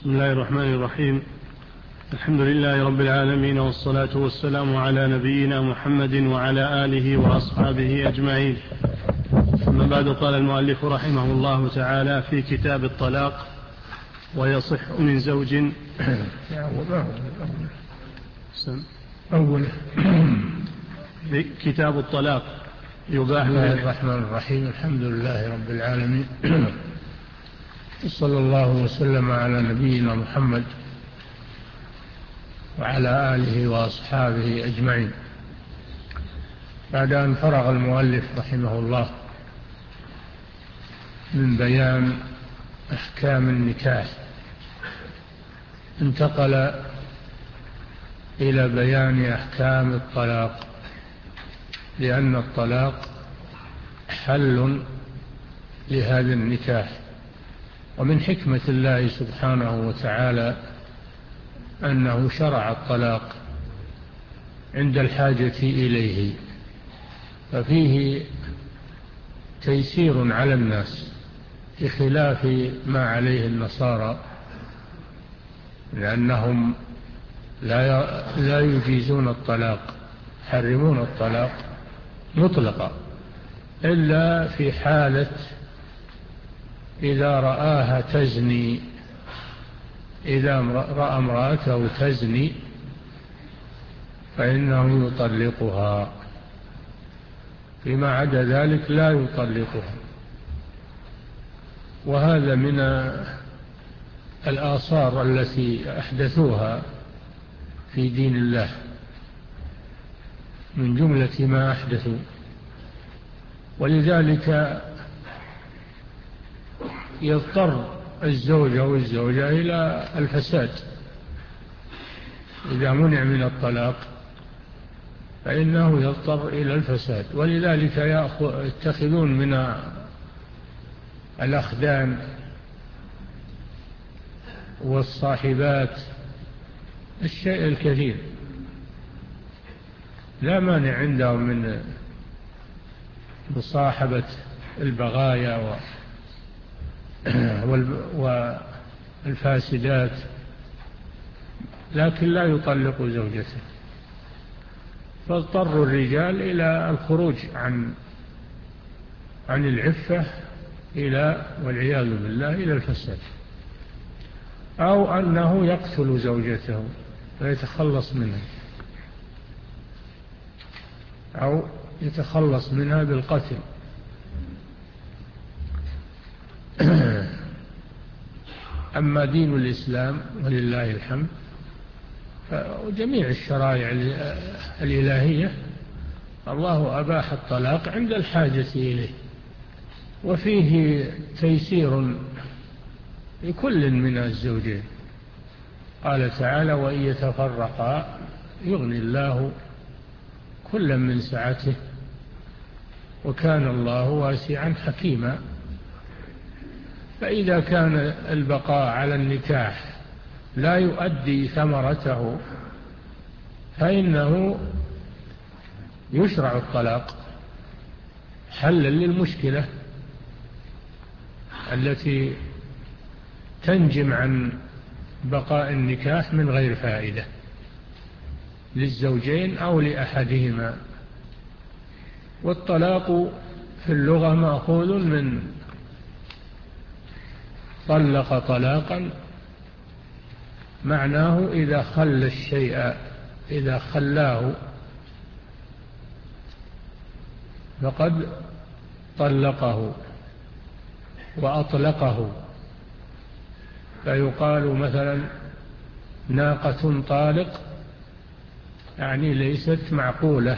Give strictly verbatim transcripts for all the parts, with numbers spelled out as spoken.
بسم الله الرحمن الرحيم. الحمد لله رب العالمين، والصلاة والسلام على نبينا محمد وعلى آله وأصحابه أجمعين. أما بعد، قال المؤلف رحمه الله تعالى في كتاب الطلاق: ويصح من زوج أول كتاب الطلاق يباح. بسم الله الرحمن الرحيم. الحمد لله رب العالمين، صلى الله وسلم على نبينا محمد وعلى آله وأصحابه أجمعين. بعد أن فرغ المؤلف رحمه الله من بيان أحكام النكاح، انتقل إلى بيان أحكام الطلاق، لأن الطلاق حل لهذا النكاح. ومن حكمة الله سبحانه وتعالى أنه شرع الطلاق عند الحاجة إليه، ففيه تيسير على الناس بخلاف ما عليه النصارى، لأنهم لا لا يجيزون الطلاق، يحرمون الطلاق مطلقا إلا في حالة إذا رآها تزني، إذا رأى امرأته تزني فإنه يطلقها، فيما عدا ذلك لا يطلقها. وهذا من الآثار التي أحدثوها في دين الله، من جملة ما أحدثوا. ولذلك يضطر الزوج أو الزوجة إلى الفساد إذا منع من الطلاق، فإنه يضطر إلى الفساد. ولذلك يتخذون من الأخدان والصاحبات الشيء الكثير، لا مانع عندهم من مصاحبة البغايا والفاسدات، لكن لا يطلق زوجته. فاضطر الرجال إلى الخروج عن عن العفة إلى والعياذ بالله إلى الفساد، أو أنه يقتل زوجته ويتخلص منها، أو يتخلص منها بالقتل. أما دين الإسلام ولله الحمد وجميع الشرائع الإلهية الله أباح الطلاق عند الحاجة إليه، وفيه تيسير لكل من الزوجين. قال تعالى: وإن يتفرقا يغني الله كلا من سعته وكان الله واسعا حكيما. فإذا كان البقاء على النكاح لا يؤدي ثمرته فإنه يشرع الطلاق حلا للمشكلة التي تنجم عن بقاء النكاح من غير فائدة للزوجين أو لأحدهما. والطلاق في اللغة مأخوذ من طلق طلاقا، معناه إذا خلى الشيء، إذا خلاه فقد طلقه وأطلقه. فيقال مثلا ناقة طالق، يعني ليست معقولة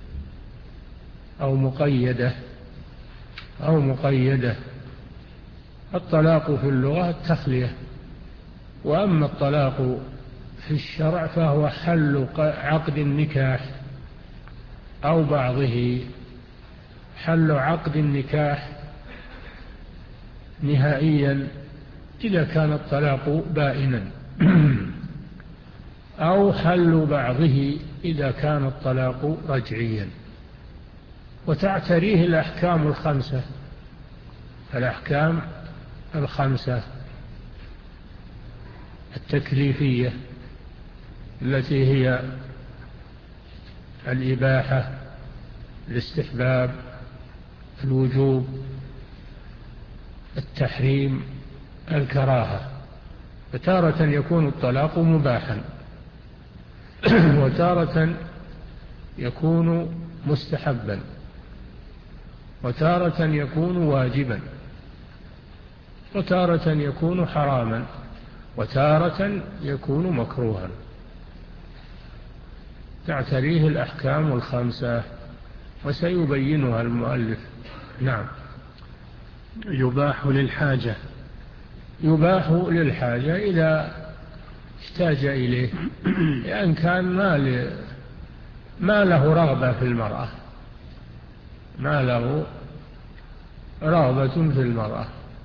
أو مقيدة أو مقيدة. الطلاق في اللغة التخلية، وأما الطلاق في الشرع فهو حل عقد النكاح أو بعضه، حل عقد النكاح نهائيا إذا كان الطلاق بائنا، أو حل بعضه إذا كان الطلاق رجعيا. وتعتريه الأحكام الخمسة، الأحكام الخمسة التكليفية التي هي الإباحة، الاستحباب، الوجوب، التحريم، الكراهة. فتارة يكون الطلاق مباحا، وتارة يكون مستحبا، وتارة يكون واجبا، وتارة يكون حراما، وتارة يكون مكروها. تعتريه الأحكام الخمسة وسيبينها المؤلف. نعم. يباح للحاجة. يباح للحاجة إذا احتاج إليه، لأن كان ما, ما له رغبة في المرأة، ما له رغبة في المرأة،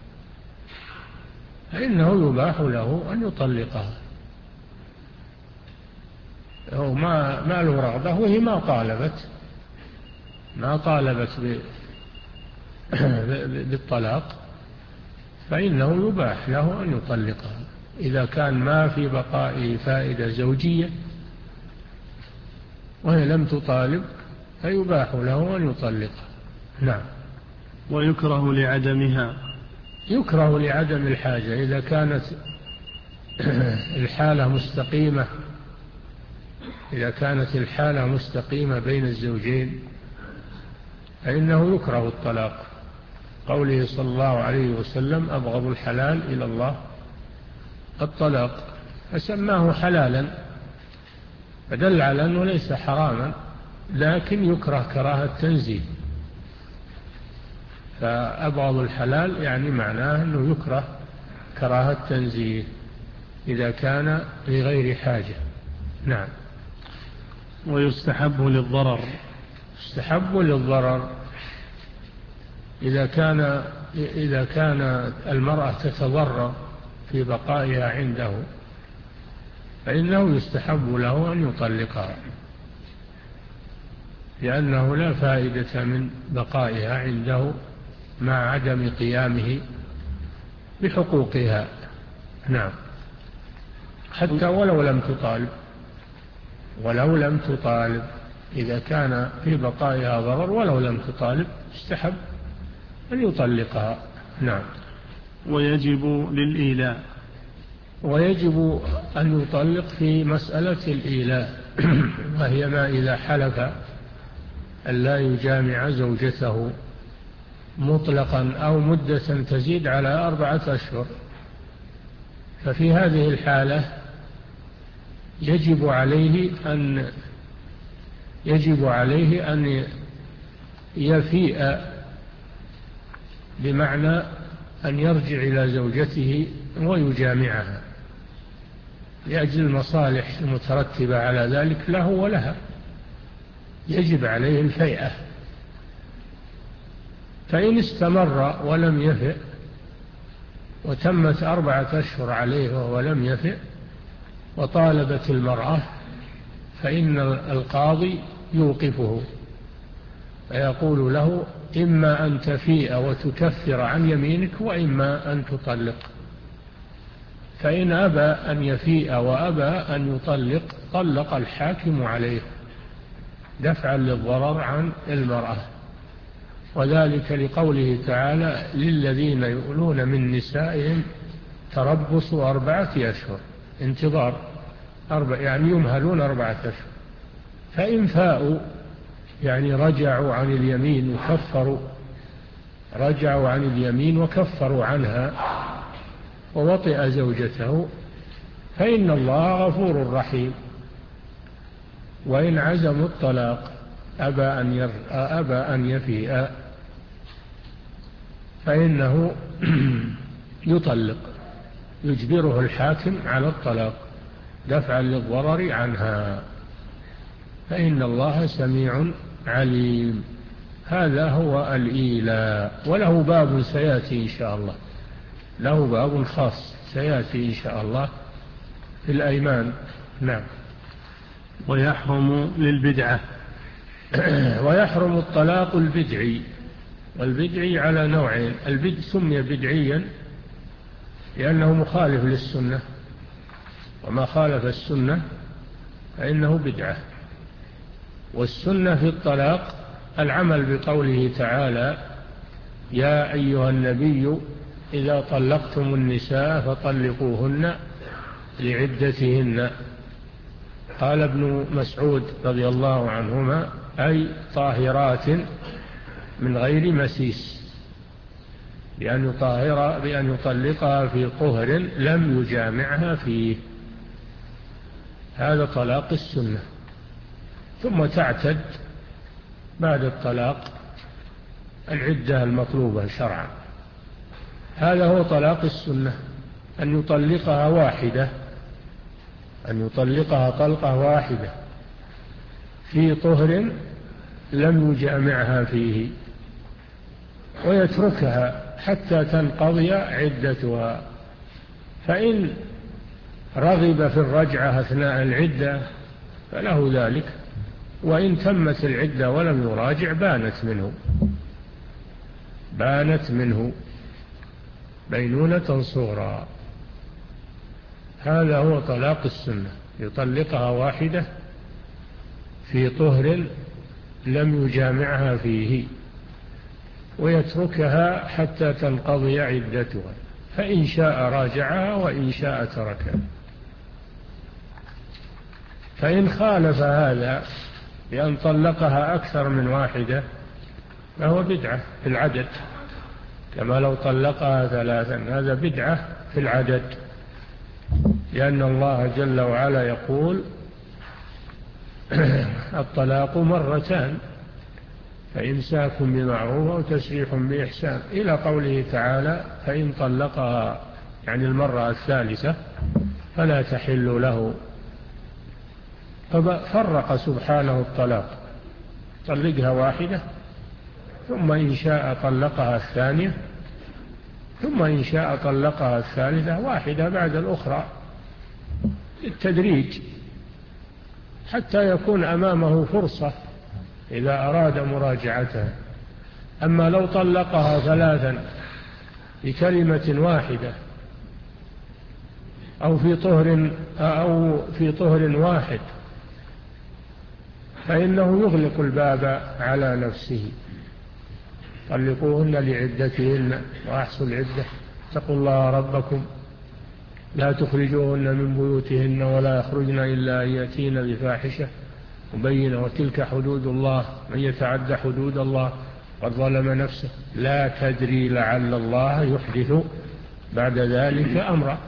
فإنه يباح له أن يطلقها. هو ما, ما له رغبة، وهي ما طالبت ما طالبت بالطلاق، فإنه يباح له أن يطلقها إذا كان ما في بقائه فائدة زوجية وهي لم تطالب، فيباح له أن يطلقها. نعم. ويكره لعدمها. يكره لعدم الحاجة، إذا كانت الحالة مستقيمة إذا كانت الحالة مستقيمة بين الزوجين فإنه يكره الطلاق. قوله صلى الله عليه وسلم: أبغض الحلال إلى الله الطلاق، فسماه حلالا، فدل على أنه ليس حراما، لكن يكره كراهة تنزيه. فأبغض الحلال يعني معناه أنه يكره كراهة تنزيه إذا كان لغير حاجة. نعم. ويستحب للضرر. يستحب للضرر إذا كان إذا كان المرأة تتضرر في بقائها عنده، فإنه يستحب له أن يطلقها، لأنه لا فائدة من بقائها عنده مع عدم قيامه بحقوقها. نعم. حتى ولو لم تطالب ولو لم تطالب إذا كان في بقائها ضرر ولو لم تطالب استحب أن يطلقها. نعم. ويجب للإيلاء. ويجب أن يطلق في مسألة الإيلاء وهي ما إذا حلف أن لا يجامع زوجته مطلقا أو مدة تزيد على أربعة أشهر، ففي هذه الحالة يجب عليه أن يجب عليه أن يفيء، بمعنى أن يرجع إلى زوجته ويجامعها لأجل المصالح المترتبة على ذلك له ولها، يجب عليه الفيئة. فإن استمر ولم يفئ وتمت أربعة أشهر عليه وهو لم يفئ وطالبت المرأة، فإن القاضي يوقفه فيقول له: إما أن تفيء وتكفر عن يمينك، وإما أن تطلق. فإن أبى أن يفيء وأبى أن يطلق طلق الحاكم عليه دفعا للضرر عن المرأة، وذلك لقوله تعالى: للذين يؤلون من نسائهم تربص أربعة أشهر، انتظار أربع يعني يمهلون أربعة أشهر، فإن فاءوا يعني رجعوا عن اليمين وكفروا رجعوا عن اليمين وكفروا عنها ووطئ زوجته، فإن الله غفور رحيم. وإن عزموا الطلاق أبى أن ير... أبى أن يفيء فإنه يطلق، يجبره الحاكم على الطلاق دفعا للضرر عنها، فإن الله سميع عليم. هذا هو الإيلاء، وله باب سيأتي إن شاء الله، له باب خاص سيأتي إن شاء الله في الأيمان. نعم. ويحرم للبدعة. ويحرم الطلاق البدعي، والبدعي على نوعين: البدع سمي بدعيا لأنه مخالف للسنة، وما خالف السنة فإنه بدعة. والسنة في الطلاق العمل بقوله تعالى: يا أيها النبي إذا طلقتم النساء فطلقوهن لعدتهن. قال ابن مسعود رضي الله عنهما: أي طاهرات من غير مسيس، بأن يطهر بأن يطلقها في طهر لم يجامعها فيه. هذا طلاق السنة. ثم تعتد بعد الطلاق العدة المطلوبة شرعا. هذا هو طلاق السنة، أن يطلقها واحدة أن يطلقها طلقة واحدة في طهر لم يجامعها فيه، ويتركها حتى تنقضي عدتها. فإن رغب في الرجعة أثناء العدة فله ذلك، وإن تمت العدة ولم يراجع بانت منه بانت منه بينونة صغرى. هذا هو طلاق السنة، يطلقها واحدة في طهر لم يجامعها فيه، ويتركها حتى تنقضي عدتها، فإن شاء راجعها وإن شاء تركها. فإن خالف هذا بأن طلقها أكثر من واحدة فهو بدعة في العدد، كما لو طلقها ثلاثا، هذا بدعة في العدد، لأن الله جل وعلا يقول: الطلاق مرتان فإمساك بمعروف أو تسريح بإحسان، إلى قوله تعالى: فإن طلقها، يعني المرة الثالثة، فلا تحل له. ففرق سبحانه الطلاق: طلقها واحدة، ثم إن شاء طلقها الثانية، ثم إن شاء طلقها الثالثة، واحدة بعد الأخرى بالتدريج، حتى يكون أمامه فرصة إذا أراد مراجعتها. أما لو طلقها ثلاثا بكلمة واحدة أو في طهر أو في طهر واحد فإنه يغلق الباب على نفسه. طلقوهن لعدتهن وأحصوا العدة، اتقوا الله ربكم لا تخرجوهن من بيوتهن ولا يخرجن إلا أن يأتين بفاحشة مبينة وتلك حدود الله من يتعد حدود الله قد ظلم نفسه لا تدري لعل الله يحدث بعد ذلك أمرا.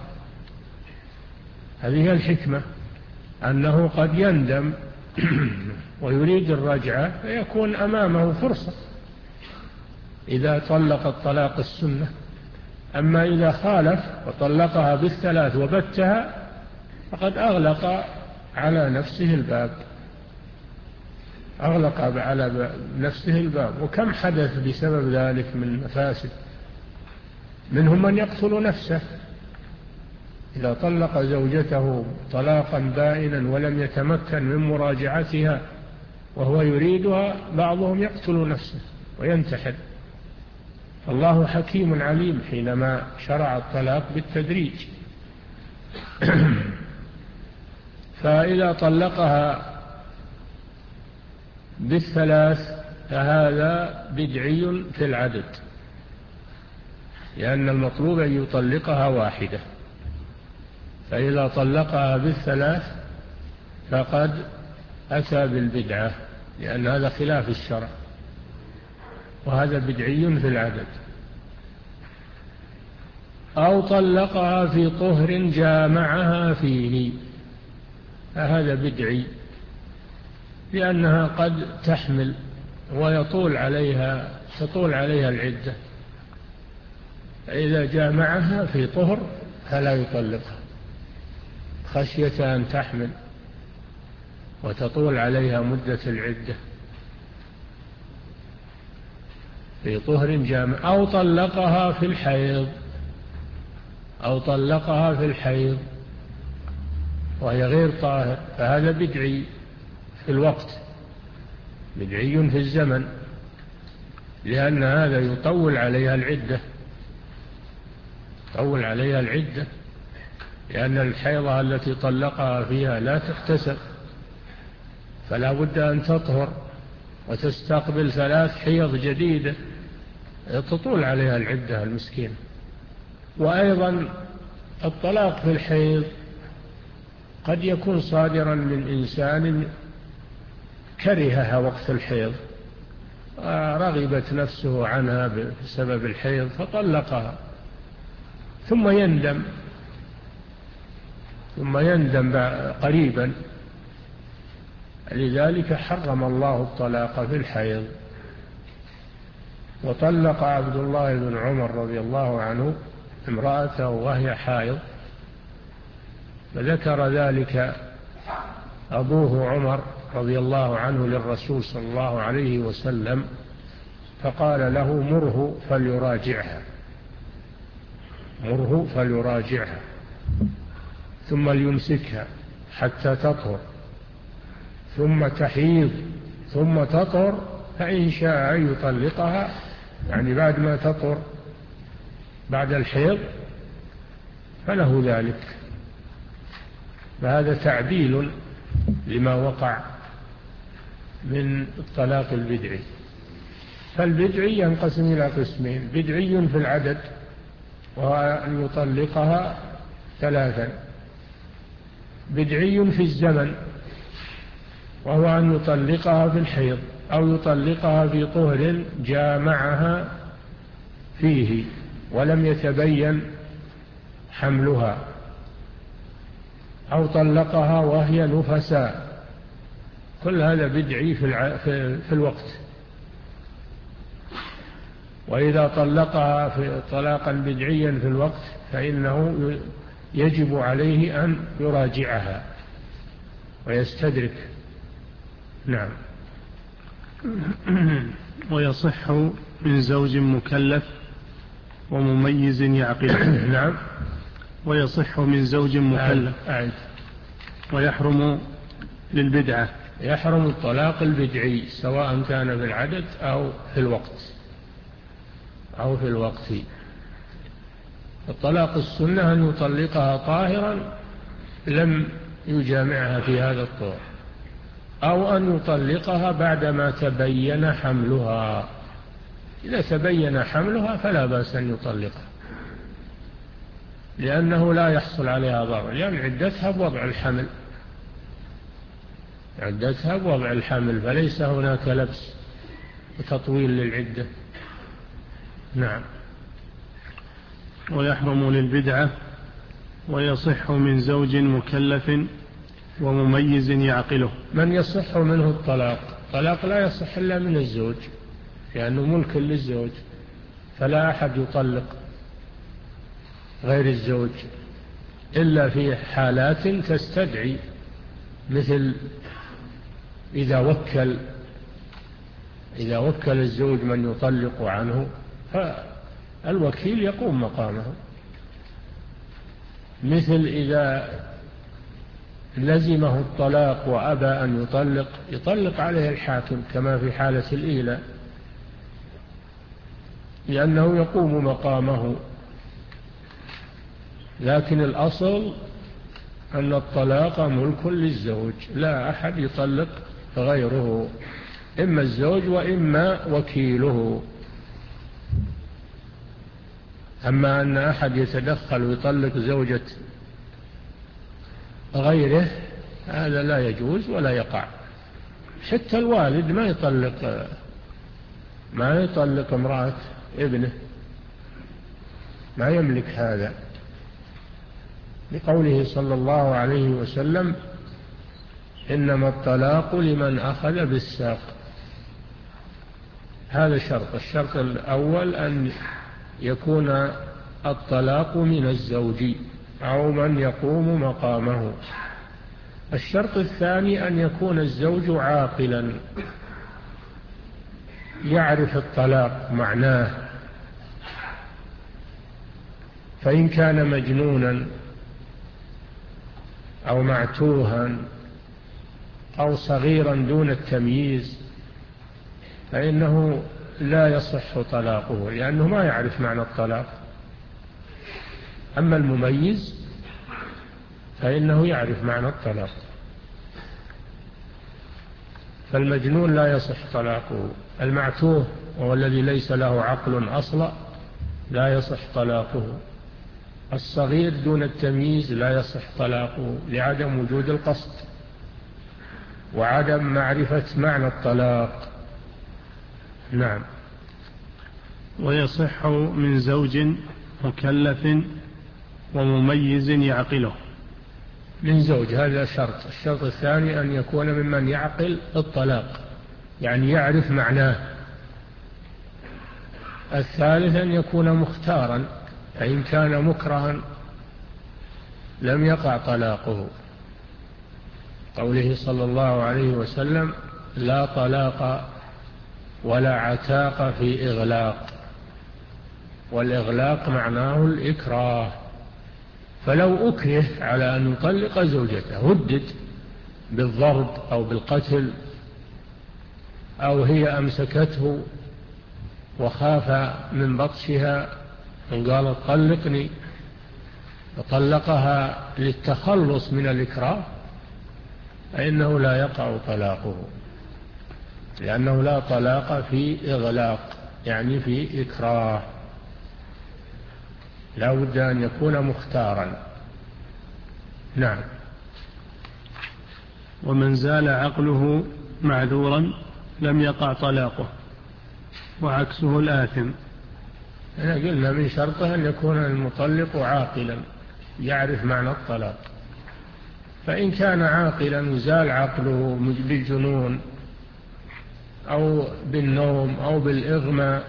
هذه الحكمة، أنه قد يندم ويريد الرجعة فيكون أمامه فرصة إذا طلق الطلاق السنة. أما إذا خالف وطلقها بالثلاث وبتها فقد أغلق على نفسه الباب أغلق على نفسه الباب. وكم حدث بسبب ذلك من مفاسد، منهم من يقتل نفسه إذا طلق زوجته طلاقا بائنا ولم يتمكن من مراجعتها وهو يريدها، بعضهم يقتل نفسه وينتحر. الله حكيم عليم حينما شرع الطلاق بالتدريج. فإذا طلقها بالثلاث فهذا بدعي في العدد، لأن المطلوب أن يطلقها واحدة. فإذا طلقها بالثلاث فقد أتى بالبدعة، لأن هذا خلاف الشرع، وهذا بدعي في العدد. أو طلقها في طهر جامعها فيه، فهذا بدعي، لأنها قد تحمل ويطول عليها تطول عليها العدة، فإذا جامعها في طهر فلا يطلقها خشية أن تحمل وتطول عليها مدة العدة في طهر جامع. أو طلقها في الحيض أو طلقها في الحيض وهي غير طاهر، فهذا بدعي في الوقت، بدعي في الزمن، لأن هذا يطول عليها العدة يطول عليها العدة لأن الحيضة التي طلقها فيها لا تحتسب، فلا بد أن تطهر وتستقبل ثلاث حيض جديدة تطول عليها العدة المسكين. وأيضا الطلاق في الحيض قد يكون صادرا من إنسان كرهها وقت الحيض، رغبت نفسه عنها بسبب الحيض فطلقها، ثم يندم ثم يندم قريبا. لذلك حرم الله الطلاق في الحيض. وطلق عبد الله بن عمر رضي الله عنه امرأته وهي حائض، فذكر ذلك أبوه عمر رضي الله عنه للرسول صلى الله عليه وسلم، فقال له مره فليراجعها مره فليراجعها ثم ليمسكها حتى تطهر ثم تحيض ثم تطهر، فإن شاء أن يطلقها، يعني بعد ما تطهر بعد الحيض فله ذلك. فهذا تعديل لما وقع من الطلاق البدعي. فالبدعي ينقسم إلى قسمين: بدعي في العدد وهو أن يطلقها ثلاثا، بدعي في الزمن وهو أن يطلقها في الحيض أو يطلقها في طهر جامعها فيه ولم يتبين حملها، أو طلقها وهي نفساء. كل هذا بدعي في, الع... في... في الوقت. وإذا طلقها في طلاقا بدعيا في الوقت فإنه يجب عليه أن يراجعها ويستدرك. نعم. ويصح من زوج مكلف ومميز يعقله. نعم. ويصح من زوج مكلف. أعد. ويحرم للبدعة. يحرم الطلاق البدعي سواء كان في العدد أو في الوقت أو في الوقت. الطلاق السنة أن يطلقها طاهرا لم يجامعها في هذا الطهر، أو أن يطلقها بعدما تبين حملها. إذا تبين حملها فلا بأس أن يطلقها، لأنه لا يحصل عليها ضرر، لأن يعني عدتها بوضع الحمل عدتها بوضع الحمل فليس هناك لبس وتطويل للعدة. نعم. ويحرم للبدعة. ويصح من زوج مكلف ومميز يعقله. من يصح منه الطلاق؟ الطلاق لا يصح إلا من الزوج، لأنه ملك للزوج، فلا أحد يطلق غير الزوج إلا في حالات تستدعي، مثل إذا وكل إذا وكل الزوج من يطلق عنه فالوكيل يقوم مقامه، مثل إذا لزمه الطلاق وأبى أن يطلق يطلق عليه الحاكم كما في حالة الإيلاء، لأنه يقوم مقامه. لكن الأصل أن الطلاق ملك للزوج، لا أحد يطلق غيره، إما الزوج وإما وكيله. أما أن أحد يتدخل ويطلق زوجة غيره هذا لا يجوز ولا يقع. حتى الوالد ما يطلق ما يطلق امرأة ابنه، ما يملك هذا، لقوله صلى الله عليه وسلم: إنما الطلاق لمن أخذ بالساق. هذا شرط. الشرط الأول أن يكون الطلاق من الزوج أو من يقوم مقامه. الشرط الثاني أن يكون الزوج عاقلا يعرف الطلاق معناه، فإن كان مجنونا أو معتوها أو صغيرا دون التمييز فإنه لا يصح طلاقه، لأنه ما يعرف معنى الطلاق. أما المميز فإنه يعرف معنى الطلاق. فالمجنون لا يصح طلاقه، المعتوه وهو الذي ليس له عقل أصلا لا يصح طلاقه، الصغير دون التمييز لا يصح طلاقه لعدم وجود القصد وعدم معرفة معنى الطلاق. نعم. ويصح من زوج مكلف ومميز يعقله. من زوج هذا شرط. الشرط الثاني أن يكون ممن يعقل الطلاق، يعني يعرف معناه. الثالث أن يكون مختارا، فإن كان مكرها لم يقع طلاقه، قوله صلى الله عليه وسلم: لا طلاق ولا عتاق في إغلاق، والإغلاق معناه الإكراه. فلو أكره على أن يطلق زوجته هدد بالضرب أو بالقتل، أو هي أمسكته وخاف من بطشها وقالت طلقني فطلقها للتخلص من الإكراه، فإنه لا يقع طلاقه، لأنه لا طلاق في إغلاق يعني في إكراه، لا بد أن يكون مختارا. نعم. ومن زال عقله معذورا لم يقع طلاقه، وعكسه الآثم. أنا قلنا من شرطه أن يكون المطلق عاقلا يعرف معنى الطلاق، فإن كان عاقلا زال عقله بالجنون أو بالنوم أو بالإغماء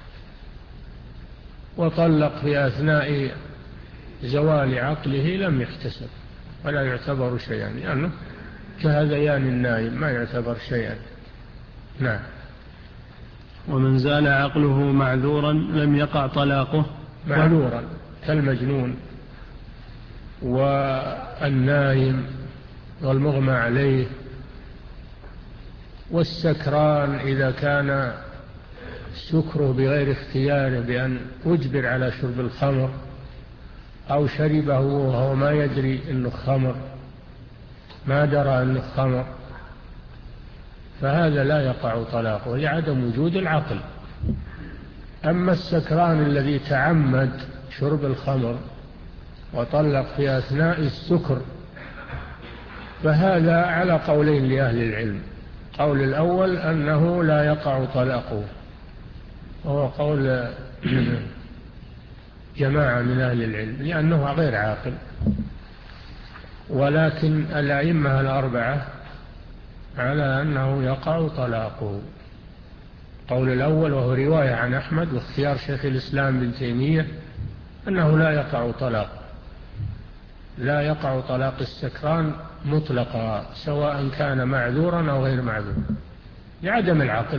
وطلق في أثناء زوال عقله لم يحتسب ولا يعتبر شيئا، لأنه يعني كهذيان النائم ما يعتبر شيئا. نعم. ومن زال عقله معذورا لم يقع طلاقه. معذورا كالمجنون والنائم والمغمى عليه والسكران إذا كان سكره بغير اختياره بأن أجبر على شرب الخمر أو شربه وهو ما يدري أنه خمر، ما درى أنه خمر، فهذا لا يقع طلاقه لعدم وجود العقل. أما السكران الذي تعمد شرب الخمر وطلق في أثناء السكر فهذا على قولين لأهل العلم. قول الأول أنه لا يقع طلاقه، وهو قول جماعة من أهل العلم لأنه غير عاقل، ولكن الأئمة الأربعة على أنه يقع طلاقه. قول الأول وهو رواية عن أحمد واختيار شيخ الإسلام بن تيمية أنه لا يقع طلاق، لا يقع طلاق السكران مطلقا سواء كان معذورا أو غير معذور لعدم العقل.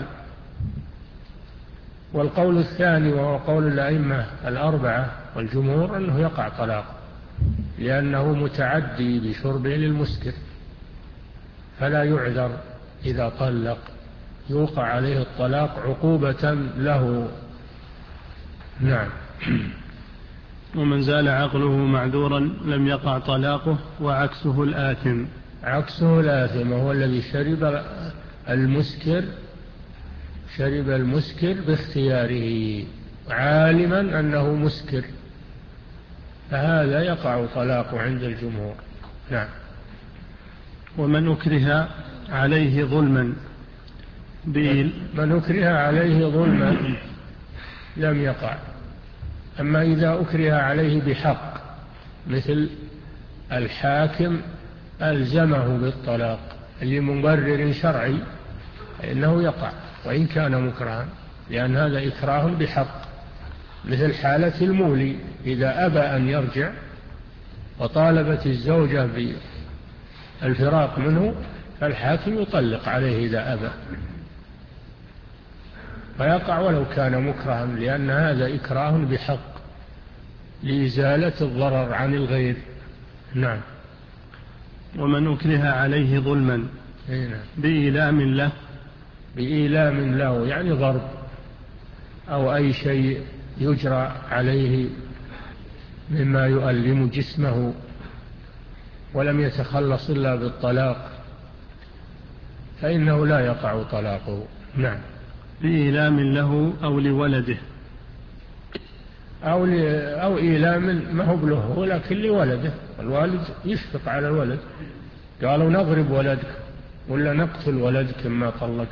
والقول الثاني وهو قول الأئمة الأربعة والجمهور أنه يقع طلاق لأنه متعدي بشربه للمسكر، فلا يعذر إذا طلق، يوقع عليه الطلاق عقوبة له. نعم. ومن زال عقله معذورا لم يقع طلاقه، وعكسه الآثم. عكسه الآثم هو الذي شرب المسكر شرب المسكر باختياره عالما أنه مسكر، فهذا يقع طلاق عند الجمهور. نعم. ومن أكره عليه ظلما من أكره عليه ظلما لم يقع. أما إذا أكره عليه بحق مثل الحاكم ألزمه بالطلاق لمبرر شرعي فإنه يقع وإن كان مكرها، لأن هذا إكراه بحق، مثل حالة المولي إذا أبى أن يرجع وطالبت الزوجة بالفراق منه فالحاكم يطلق عليه إذا أبى، فيقع ولو كان مكرها، لأن هذا إكراه بحق لإزالة الضرر عن الغير. نعم. ومن أكره عليه ظلما بإيلام له بإيلام له يعني ضرب أو أي شيء يجرى عليه مما يؤلم جسمه ولم يتخلص إلا بالطلاق فإنه لا يقع طلاقه. نعم. بإيلام له أو لولده أو, أو إيلام ما هو بله ولكن لولده، الوالد يشفق على الولد، قالوا نضرب ولدك ولا نقتل ولدك ما طلق،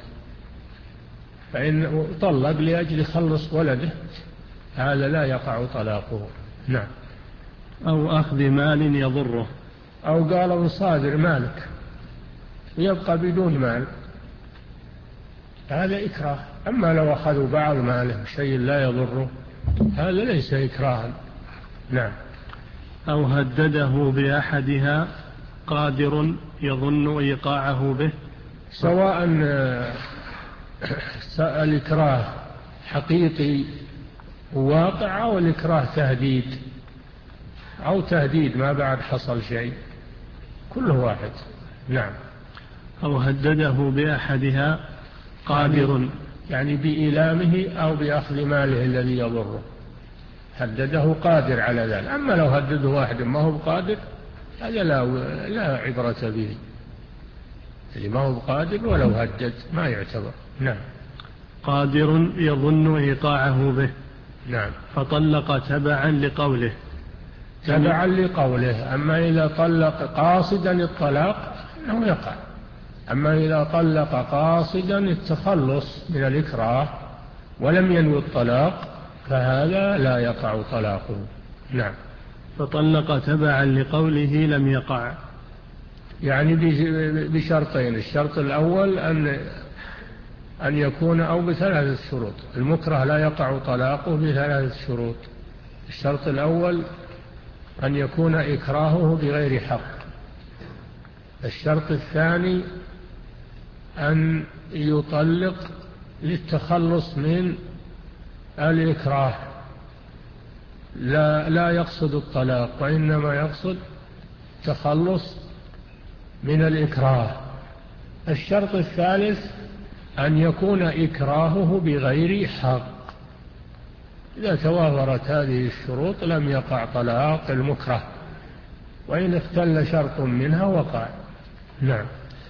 فإن طلق لأجل يخلص ولده هذا لا يقع طلاقه. نعم. أو أخذ مال يضره، أو قالوا صادر مالك ويبقى بدون مال، هذا إكراه. أما لو أخذوا بعض ماله شيء لا يضره هذا ليس إكراها. نعم. أو هدده بأحدها قادر يظن إيقاعه به، سواء الإكراه حقيقي واقع أو الإكراه تهديد أو تهديد ما بعد حصل شيء، كله واحد. نعم. أو هدده بأحدها قادر، يعني بإيلامه أو بأخذ ماله الذي يضره، هدده قادر على ذلك. أما لو هدده واحد ما هو قادر هذا لا, لا عبرة به، اللي ما هو قادر ولو هدد ما يعتبر. نعم. قادر يظن إيقاعه به. نعم. فطلق تبعا لقوله، تبعا لقوله. أما إذا طلق قاصدا الطلاق إنه يقع. أما إذا طلق قاصدا التخلص من الإكراه ولم ينوي الطلاق فهذا لا يقع طلاقه. نعم. فطلق تبعا لقوله لم يقع، يعني بشرطين. الشرط الأول أن أن يكون أو بثلاثة شروط. المكره لا يقع طلاقه بثلاثة شروط. الشرط الأول أن يكون إكراهه بغير حق. الشرط الثاني أن يطلق للتخلص من الإكراه، لا, لا يقصد الطلاق وإنما يقصد تخلص من الإكراه. الشرط الثالث أن يكون إكراهه بغير حق. إذا توافرت هذه الشروط لم يقع طلاق المكره، وإن اختل شرط منها وقع. نعم.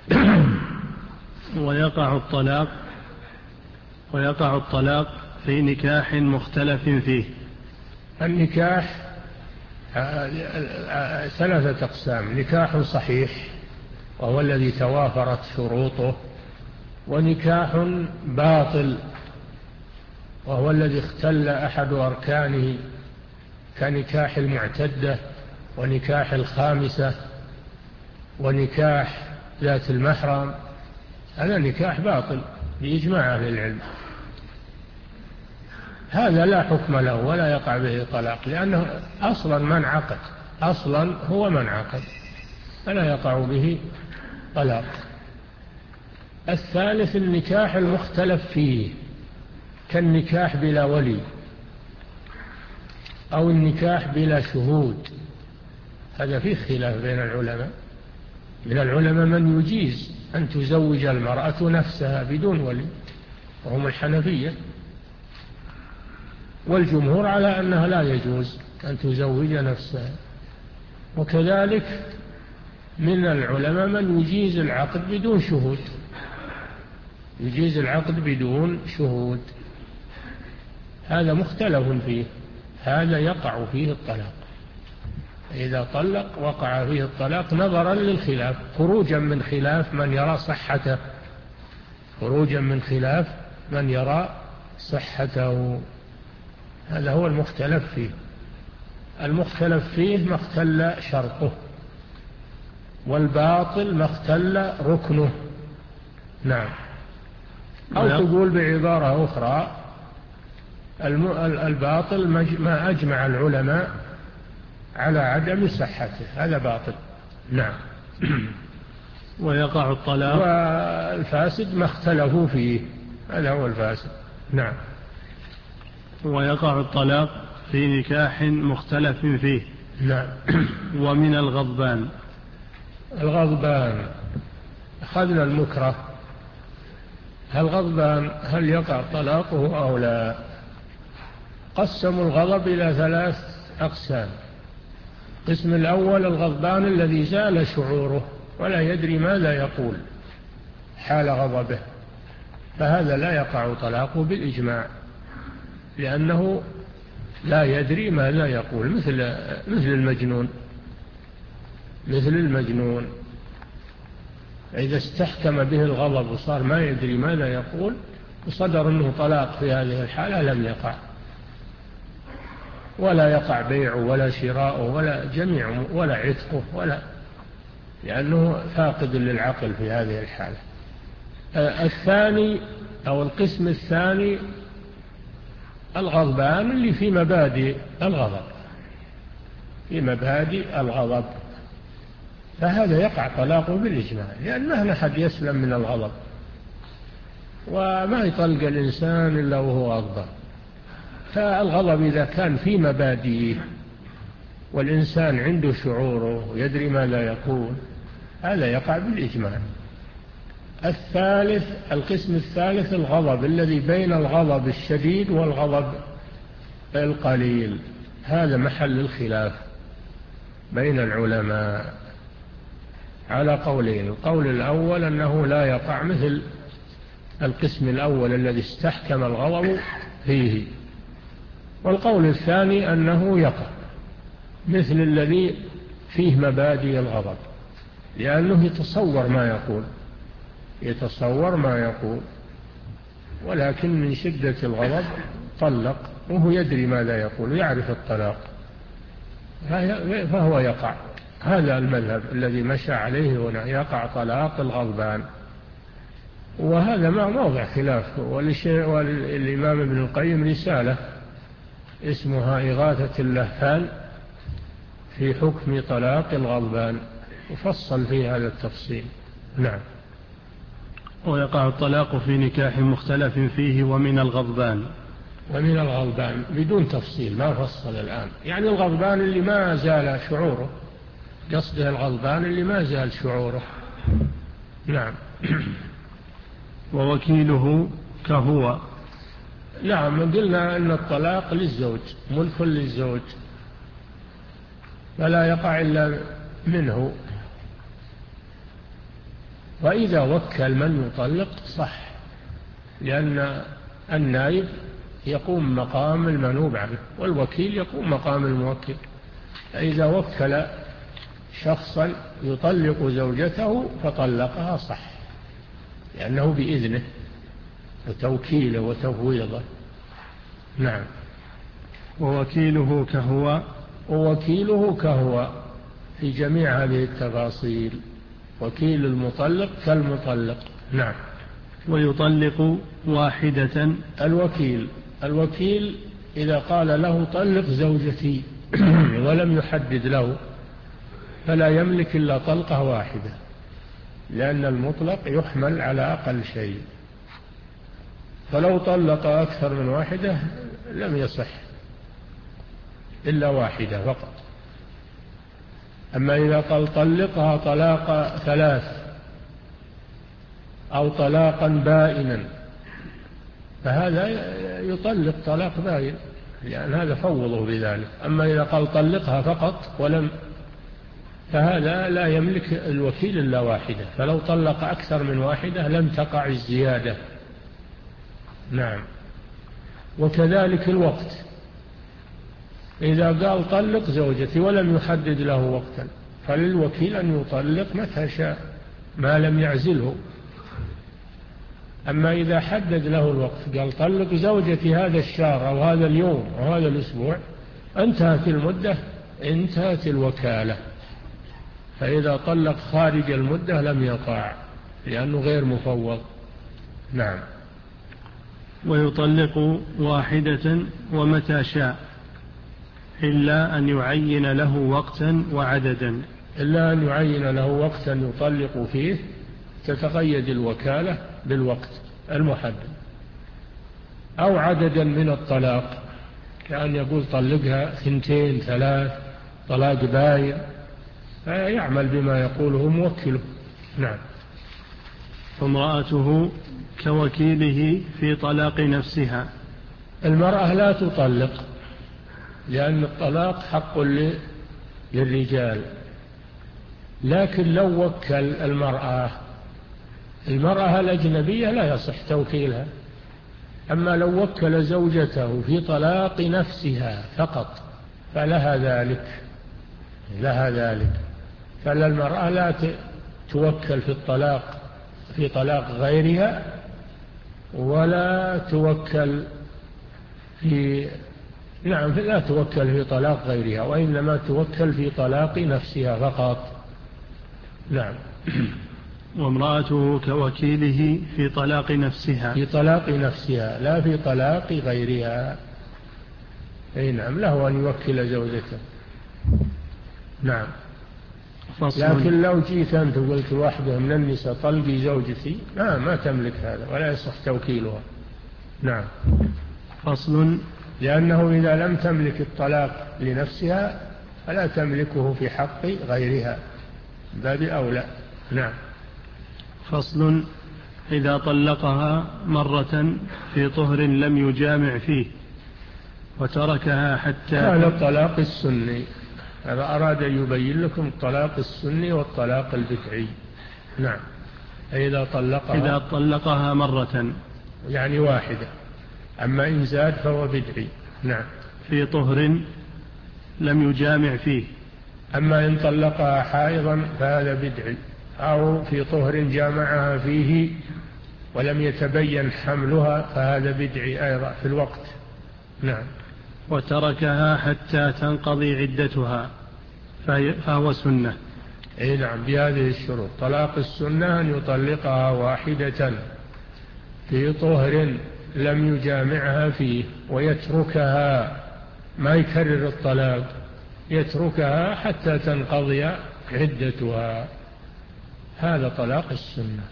ويقع الطلاق ويقع الطلاق في نكاح مختلف فيه. النكاح ثلاثة أقسام: نكاح صحيح وهو الذي توافرت شروطه، ونكاح باطل وهو الذي اختل أحد أركانه كنكاح المعتدة ونكاح الخامسة ونكاح ذات المحرم. هذا نكاح باطل بإجماع أهل العلم، هذا لا حكم له ولا يقع به طلاق، لأنه أصلا من عقد، أصلا هو من عقد، فلا يقع به طلاق. الثالث النكاح المختلف فيه كالنكاح بلا ولي أو النكاح بلا شهود، هذا فيه خلاف بين العلماء. من العلماء من يجيز أن تزوج المرأة نفسها بدون ولي وهم الحنفية، والجمهور على أنها لا يجوز أن تزوج نفسها. وكذلك من العلماء من يجيز العقد بدون شهود، يجيز العقد بدون شهود، هذا مختلف فيه، هذا يقع فيه الطلاق. إذا طلق وقع فيه الطلاق نظرا للخلاف، خروجا من خلاف من يرى صحته، خروجا من خلاف من يرى صحته، هذا هو المختلف فيه. المختلف فيه ما اختل شرطه، والباطل ما اختل ركنه. نعم. أو تقول بعبارة أخرى الباطل ما أجمع العلماء على عدم صحته، هذا باطل. نعم. ويقع الطلاق والفاسد ما اختلفوا فيه، هذا هو الفاسد. نعم. ويقع الطلاق في نكاح مختلف فيه. نعم. ومن الغضبان. الغضبان أخذنا المكره، الغضبان هل يقع طلاقه أو لا؟ قسموا الغضب إلى ثلاث أقسام: القسم الأول الغضبان الذي زال شعوره ولا يدري ماذا يقول حال غضبه، فهذا لا يقع طلاقه بالإجماع، لأنه لا يدري ماذا يقول، مثل مثل المجنون مثل المجنون إذا استحكم به الغضب وصار ما يدري ماذا يقول وصدر منه طلاق في هذه الحالة لم يقع، ولا يقع بيعه ولا شراؤه ولا جميع ولا عتقه ولا، لأنه فاقد للعقل في هذه الحالة. الثاني أو القسم الثاني الغضبان اللي في مبادئ الغضب في مبادئ الغضب فهذا يقع طلاقه بالإجماع، لأن ما أحد يسلم من الغضب، وما يطلق الإنسان إلا وهو غضبان. فالغضب إذا كان في مبادئه والإنسان عنده شعوره ويدري ما لا يقول هذا يقع بالإجماع. الثالث القسم الثالث الغضب الذي بين الغضب الشديد والغضب القليل، هذا محل الخلاف بين العلماء على قولين. القول الأول أنه لا يقع مثل القسم الأول الذي استحكم الغضب فيه، والقول الثاني أنه يقع مثل الذي فيه مبادئ الغضب، لأنه يتصور ما يقول يتصور ما يقول ولكن من شدة الغضب طلق وهو يدري ماذا يقول ويعرف الطلاق فهو يقع. هذا المذهب الذي مشى عليه هنا، يقع طلاق الغضبان، وهذا ما موضع خلاف. والإمام ابن القيم رسالة اسمها إغاثة اللهفان في حكم طلاق الغضبان وفصل في هذا التفصيل. نعم. ويقع الطلاق في نكاح مختلف فيه ومن الغضبان ومن الغضبان بدون تفصيل، ما فصل الآن، يعني الغضبان اللي ما زال شعوره، قصده الغضبان اللي ما زال شعوره. نعم. ووكيله كهو. نعم، قلنا أن الطلاق للزوج، ملك للزوج، فلا يقع إلا منه، وإذا وكل من يطلق صح، لأن النائب يقوم مقام المنوب عنه والوكيل يقوم مقام الموكل. فإذا وكل شخصا يطلق زوجته فطلقها صح، لأنه بإذنه وتوكيله وتفويضه. نعم. ووكيله كهو. ووكيله كهو في جميع هذه التفاصيل، وكيل المطلق كالمطلق. نعم. ويطلق واحدة. الوكيل الوكيل إذا قال له طلق زوجتي ولم يحدد له فلا يملك إلا طلقة واحدة، لأن المطلق يحمل على أقل شيء، فلو طلق أكثر من واحدة لم يصح إلا واحدة فقط. أما إذا قال طلقها طلاق ثلاث أو طلاقا بائنا فهذا يطلق طلاق بائن، لأن هذا فوضه بذلك. أما إذا قال طلقها فقط ولم، فهذا لا يملك الوكيل إلا واحدة، فلو طلق أكثر من واحدة لم تقع الزيادة. نعم. وكذلك الوقت، إذا قال طلق زوجتي ولم يحدد له وقتا فللوكيل أن يطلق متى شاء ما لم يعزله. أما إذا حدد له الوقت قال طلق زوجتي هذا الشهر أو هذا اليوم أو هذا الأسبوع، انتهت المدة انتهت الوكالة. فإذا طلق خارج المدة لم يقع لأنه غير مفوض. نعم. ويطلق واحدة ومتى شاء إلا أن يعين له وقتا وعددا. إلا أن يعين له وقتا يطلق فيه، تتقيد الوكالة بالوقت المحدد، أو عددا من الطلاق، كأن يقول طلقها ثنتين ثلاث طلاق باين، فيعمل بما يقوله موكله. نعم. فامرأته كوكيله في طلاق نفسها. المرأة لا تطلق، لأن الطلاق حق للرجال. لكن لو وكل المرأة المرأة الأجنبية لا يصح توكيلها. أما لو وكل زوجته في طلاق نفسها فقط فلها ذلك لها ذلك فلا المرأة لا توكل في الطلاق في طلاق غيرها، ولا توكل في نعم لا توكل في طلاق غيرها، وإنما توكل في طلاق نفسها فقط. نعم. وامرأته كوكيله في طلاق نفسها في طلاق نفسها لا في طلاق غيرها. أي نعم، له أن يوكل زوجته. نعم. لكن لو جيت أنت وقلت واحدة من النساء طلقي زوجتي، لا ما تملك هذا ولا يصح توكيلها. نعم. فصل. لأنه إذا لم تملك الطلاق لنفسها فلا تملكه في حق غيرها، باب أولى. نعم. فصل. إذا طلقها مرة في طهر لم يجامع فيه وتركها حتى هذا الطلاق السني، هذا أراد أن يبين لكم الطلاق السني والطلاق البدعي. نعم. إذا طلقها إذا طلقها مرة يعني واحدة، أما إن زاد فهو بدعي. نعم. في طهر لم يجامع فيه. أما إن طلقها حائضا فهذا بدعي، أو في طهر جامعها فيه ولم يتبين حملها فهذا بدعي أيضا في الوقت. نعم. وتركها حتى تنقضي عدتها فهو سنة. أي نعم، بهذه الشروط. طلاق السنة أن يطلقها واحدة في طهر لم يجامعها فيه ويتركها، ما يكرر الطلاق، يتركها حتى تنقضي عدتها. هذا طلاق السنة،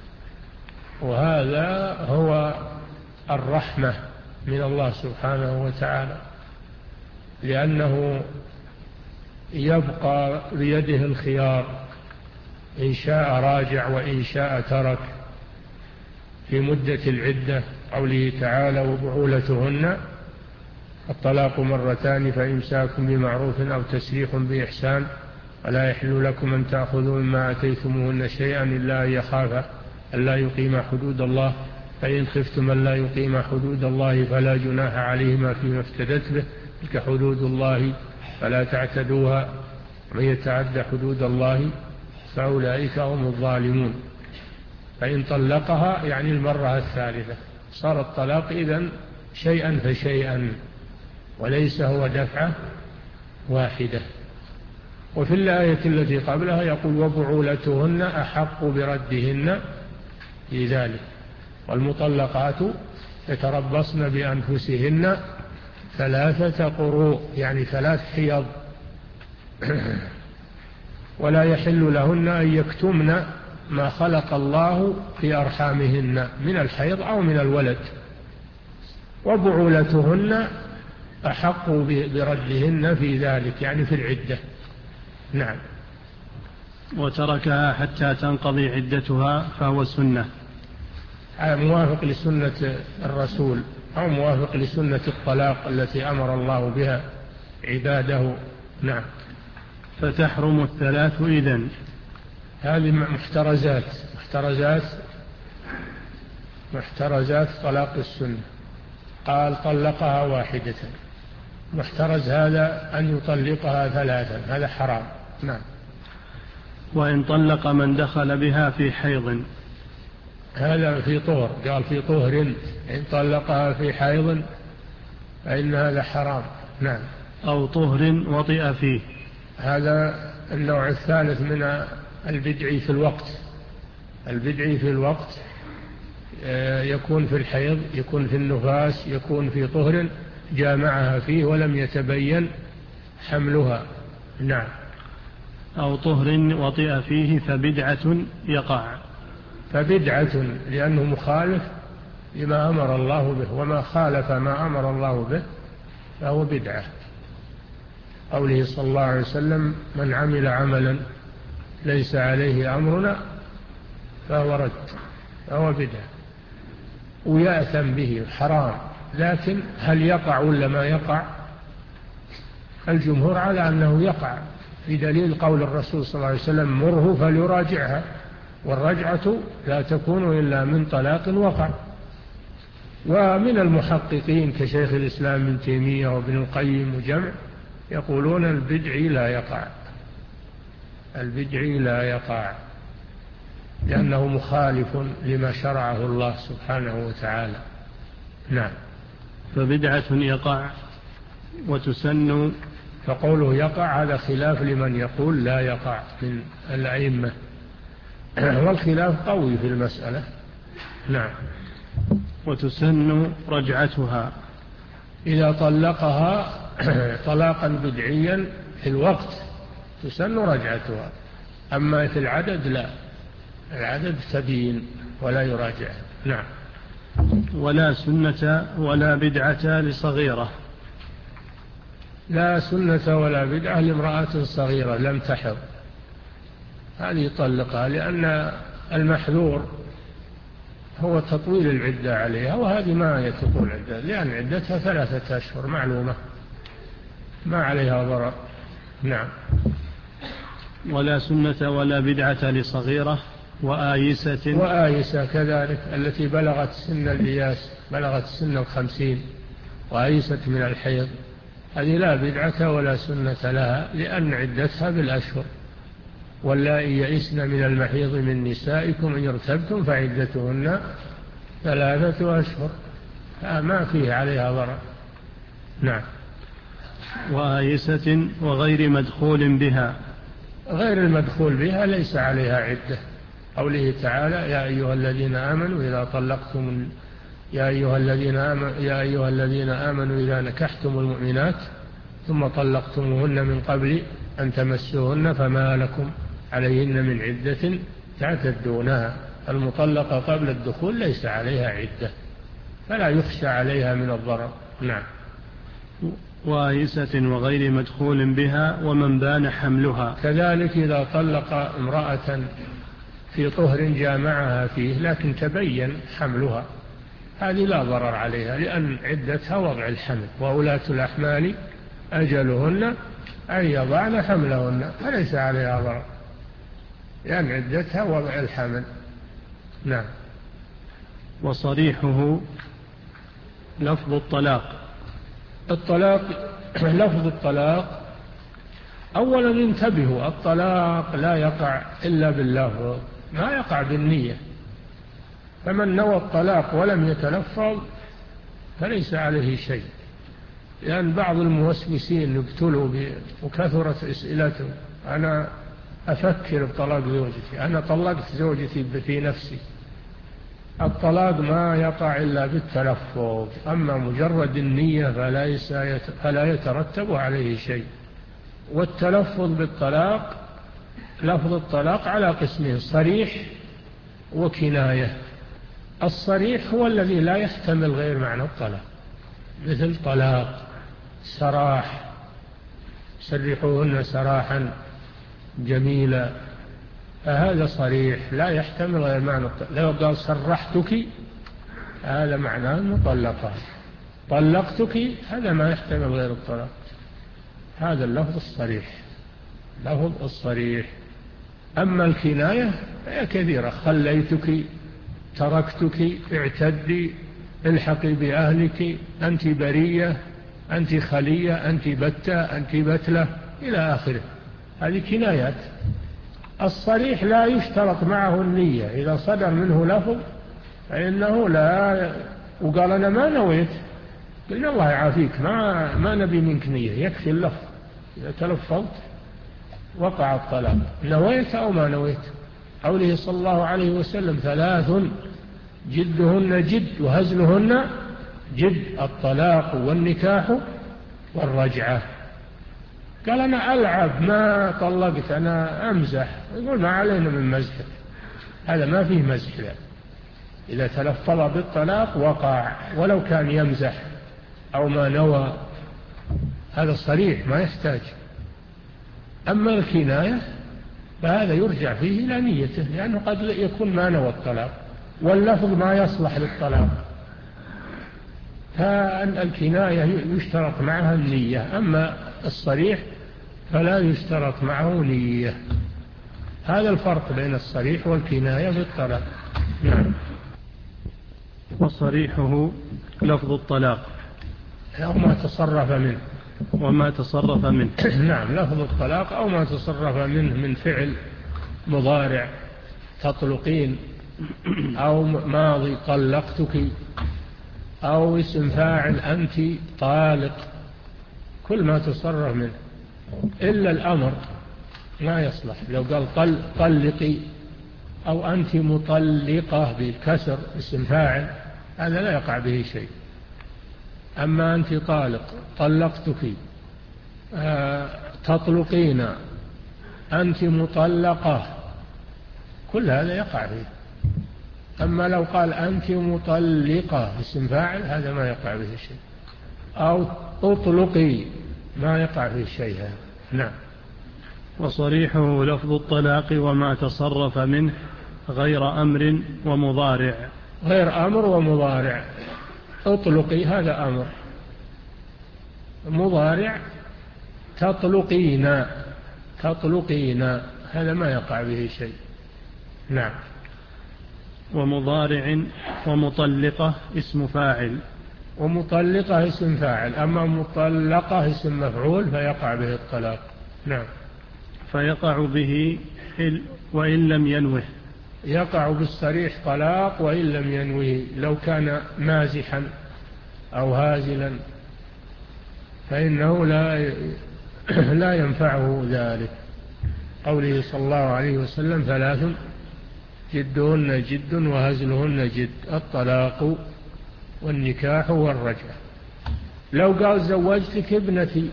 وهذا هو الرحمة من الله سبحانه وتعالى، لأنه يبقى بيده الخيار، إن شاء راجع وإن شاء ترك في مدة العدة. قوله تعالى وبعولتهن الطلاق مرتان فإمساك بمعروف أو تسريح بإحسان ولا يحل لكم أن تأخذوا مما آتيتموهن شيئا إلا أن يخافا ألا يقيم حدود الله، فإن خفتم ألا يقيم حدود الله فلا جناح عليهما فيما افتدت به، تلك حدود الله فلا تعتدوها، ومن يتعد حدود الله فأولئك هم الظالمون. فإن طلقها يعني المرة الثالثة صار الطلاق إذن شيئا فشيئا وليس هو دفعة واحدة. وفي الآية التي قبلها يقول وبعولتهن أحق بردهن في ذلك، والمطلقات يتربصن بأنفسهن ثلاثة قروء يعني ثلاث حيض، ولا يحل لهن أن يكتمن ما خلق الله في أرحامهن من الحيض أو من الولد. وبعولتهن أحق بردهن في ذلك يعني في العدة. نعم. وتركها حتى تنقضي عدتها فهو سنة، موافق لسنة الرسول أو موافق لسنة الطلاق التي أمر الله بها عباده. نعم. فتحرم الثلاث إذن. هذه محترزات محترزات محترزات طلاق السنة. قال طلقها واحدة، محترز هذا أن يطلقها ثلاثا، هذا حرام. نعم. وإن طلق من دخل بها في حيض، هذا في طهر، قال في طهر، إن طلقها في حيض فإن هذا حرام. نعم. أو طهر وطئ فيه، هذا النوع الثالث من البدعي في الوقت. البدعي في الوقت يكون في الحيض، يكون في النفاس، يكون في طهر جامعها فيه ولم يتبين حملها. نعم. أو طهر وطئ فيه فبدعة يقع. فبدعة لأنه مخالف لما أمر الله به، وما خالف ما أمر الله به فهو بدعة. قوله صلى الله عليه وسلم من عمل عملا ليس عليه أمرنا فهو رد، فهو بدعة ويأثم به، حرام. لكن هل يقع ولا ما يقع؟ الجمهور على أنه يقع، في دليل قول الرسول صلى الله عليه وسلم مره فليراجعها، والرجعة لا تكون إلا من طلاق وقع. ومن المحققين كشيخ الإسلام ابن تيمية وابن القيم وجمع يقولون البدعي لا يقع، البدعي لا يقع لأنه مخالف لما شرعه الله سبحانه وتعالى. نعم. فبدعة يقع وتسن، فقوله يقع هذا خلاف لمن يقول لا يقع من الأئمة، والخلاف قوي في المسألة. نعم. وتسن رجعتها إذا طلقها طلاقا بدعيا في الوقت تسن رجعتها، أما في العدد لا، العدد تبين ولا يراجع. نعم. ولا سنة ولا بدعة لصغيرة، لا سنة ولا بدعة لامرأة صغيرة لم تحض، هذه يطلقها، لأن المحذور هو تطويل العدة عليها، وهذه ما يتطول العدة لأن عدتها ثلاثة أشهر معلومة ما عليها ضرر. نعم. ولا سنة ولا بدعة لصغيرة وآيسة، وآيسة كذلك التي بلغت سن الإياس، بلغت سن الخمسين وآيست من الحيض، هذه لا بدعة ولا سنة لها لأن عدتها بالأشهر. واللائي يئسن من المحيض من نسائكم إن ارتبتم فعدتهن ثلاثة أشهر، ما فيه عليها ضرر. نعم. وآيسة وغير مدخول بها، غير المدخول بها ليس عليها عدة، قوله تعالى يا أيها الذين آمنوا إذا طلقتم يا أيها الذين آمنوا يا أيها الذين آمنوا إذا نكحتم المؤمنات ثم طلقتموهن من قبل أن تمسوهن فما لكم عليهن من عدة تعتدونها. المطلقة قبل الدخول ليس عليها عدة فلا يخشى عليها من الضرر. نعم. وآيسة وغير مدخول بها ومن بان حملها، كذلك إذا طلق امرأة في طهر جامعها فيه لكن تبين حملها، هذه لا ضرر عليها لأن عدتها وضع الحمل، وأولاة الأحمال أجلهن أن يضعن حملهن، فليس عليها ضرر لأن عدتها وضع الحمل. نعم. وصريحه لفظ الطلاق، الطلاق لفظ الطلاق أولا انتبهوا، الطلاق لا يقع إلا باللفظ، ما يقع بالنية، فمن نوى الطلاق ولم يتلفظ فليس عليه شيء، لأن بعض الموسوسين ابتلوا وكثرت أسئلتهم أنا أفكر بطلاق زوجتي، أنا طلقت زوجتي في نفسي. الطلاق ما يقع إلا بالتلفظ، أما مجرد النية فلا يترتب عليه شيء. والتلفظ بالطلاق لفظ الطلاق على قسمين، صريح وكناية. الصريح هو الذي لا يحتمل غير معنى الطلاق، مثل طلاق سراح، سرحوهن سراحا جميلا، فهذا صريح لا يحتمل غير معنى الطلاق. لو قال سرحتك هذا معناه مطلقة، طلقتك هذا ما يحتمل غير الطلاق، هذا اللفظ الصريح، لفظ الصريح. أما الكناية فهي كثيرة، خليتك، تركتك، اعتدي، الحقي بأهلك، أنت برية، أنت خلية، أنت بتة، أنت بتلة إلى آخره، هذه كنايات. الصريح لا يشترط معه النية، إذا صدر منه لفظ فإنه لا، وقال أنا ما نويت، قلنا الله يعافيك، ما, ما نبي منك نية، يكفي اللفظ، إذا تلفظت وقع الطلاق، نويت أو ما نويت. قوله صلى الله عليه وسلم ثلاث جدهن جد وهزلهن جد، الطلاق والنكاح والرجعة. قال أنا ألعب ما طلقت، أنا أمزح، يقول ما علينا من مزح، هذا ما فيه مزح لا. إذا تلفظ بالطلاق وقع ولو كان يمزح أو ما نوى، هذا صريح ما يحتاج. أما الكناية فهذا يرجع فيه إلى نيته، لأنه قد يكون ما نوى الطلاق واللفظ ما يصلح للطلاق، فالكناية يشترط معها النية. أما الصريح فلا يشترط معه نية. هذا الفرق بين الصريح والكناية في الطلاق. نعم. وصريحه لفظ الطلاق أو ما تصرف منه. وما تصرف منه. نعم، لفظ الطلاق أو ما تصرف منه من فعل مضارع تطلقين، أو ماضي طلقتك، أو اسم فاعل أنت طالق، كل ما تصرف منه. إلا الأمر ما يصلح. لو قال طل طلقي أو أنت مطلقة بالكسر اسم فاعل، هذا لا يقع به شيء. أما أنت طالق، طلقتك، آه، تطلقين، أنت مطلقة، كل هذا يقع فيه. أما لو قال أنت مطلقة اسم فاعل، هذا ما يقع به شيء. أو تطلقي، ما يقع فيه شيء هذا. نعم. وصريحه لفظ الطلاق وما تصرف منه غير أمر ومضارع. غير أمر ومضارع. اطلقي هذا أمر، مضارع تطلقين، تطلقين، هذا ما يقع به شيء. نعم. ومضارع ومطلقة اسم فاعل. ومطلقة اسم فاعل. أما مطلقة اسم مفعول فيقع به الطلاق. نعم. فيقع به وإن لم ينوه. يقع بالصريح طلاق وإن لم ينوه. لو كان مازحا أو هازلا فإنه لا لا ينفعه ذلك. قوله صلى الله عليه وسلم: ثلاث جدهن جد وهزلهن جد: الطلاق والنكاح والرجعة. لو قال زوجتك ابنتي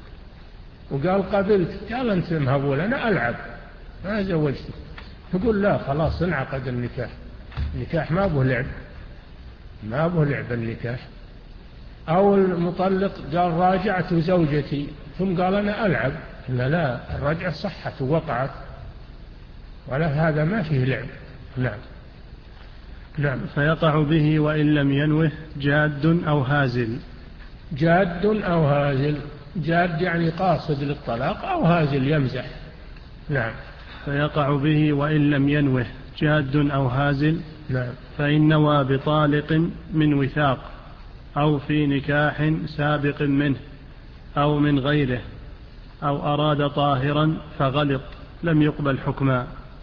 وقال قبلت، قال أنت مهبول، أنا ألعب ما زوجتك، تقول لا خلاص انعقد النكاح. النكاح ما به لعب، ما به لعب النكاح. أو المطلق قال راجعت زوجتي ثم قال أنا ألعب، لا لا، الرجعة صحت ووقعت، ولا هذا ما فيه لعب. نعم. نعم. فيقع به وإن لم ينوه جاد أو هازل. جاد أو هازل. جاد يعني قاصد للطلاق، أو هازل يمزح. نعم. فيقع به وإن لم ينوه جاد أو هازل. نعم. فإن نوى بطالق من وثاق أو في نكاح سابق منه أو من غيره أو أراد طاهرا فغلط لم يقبل حكما.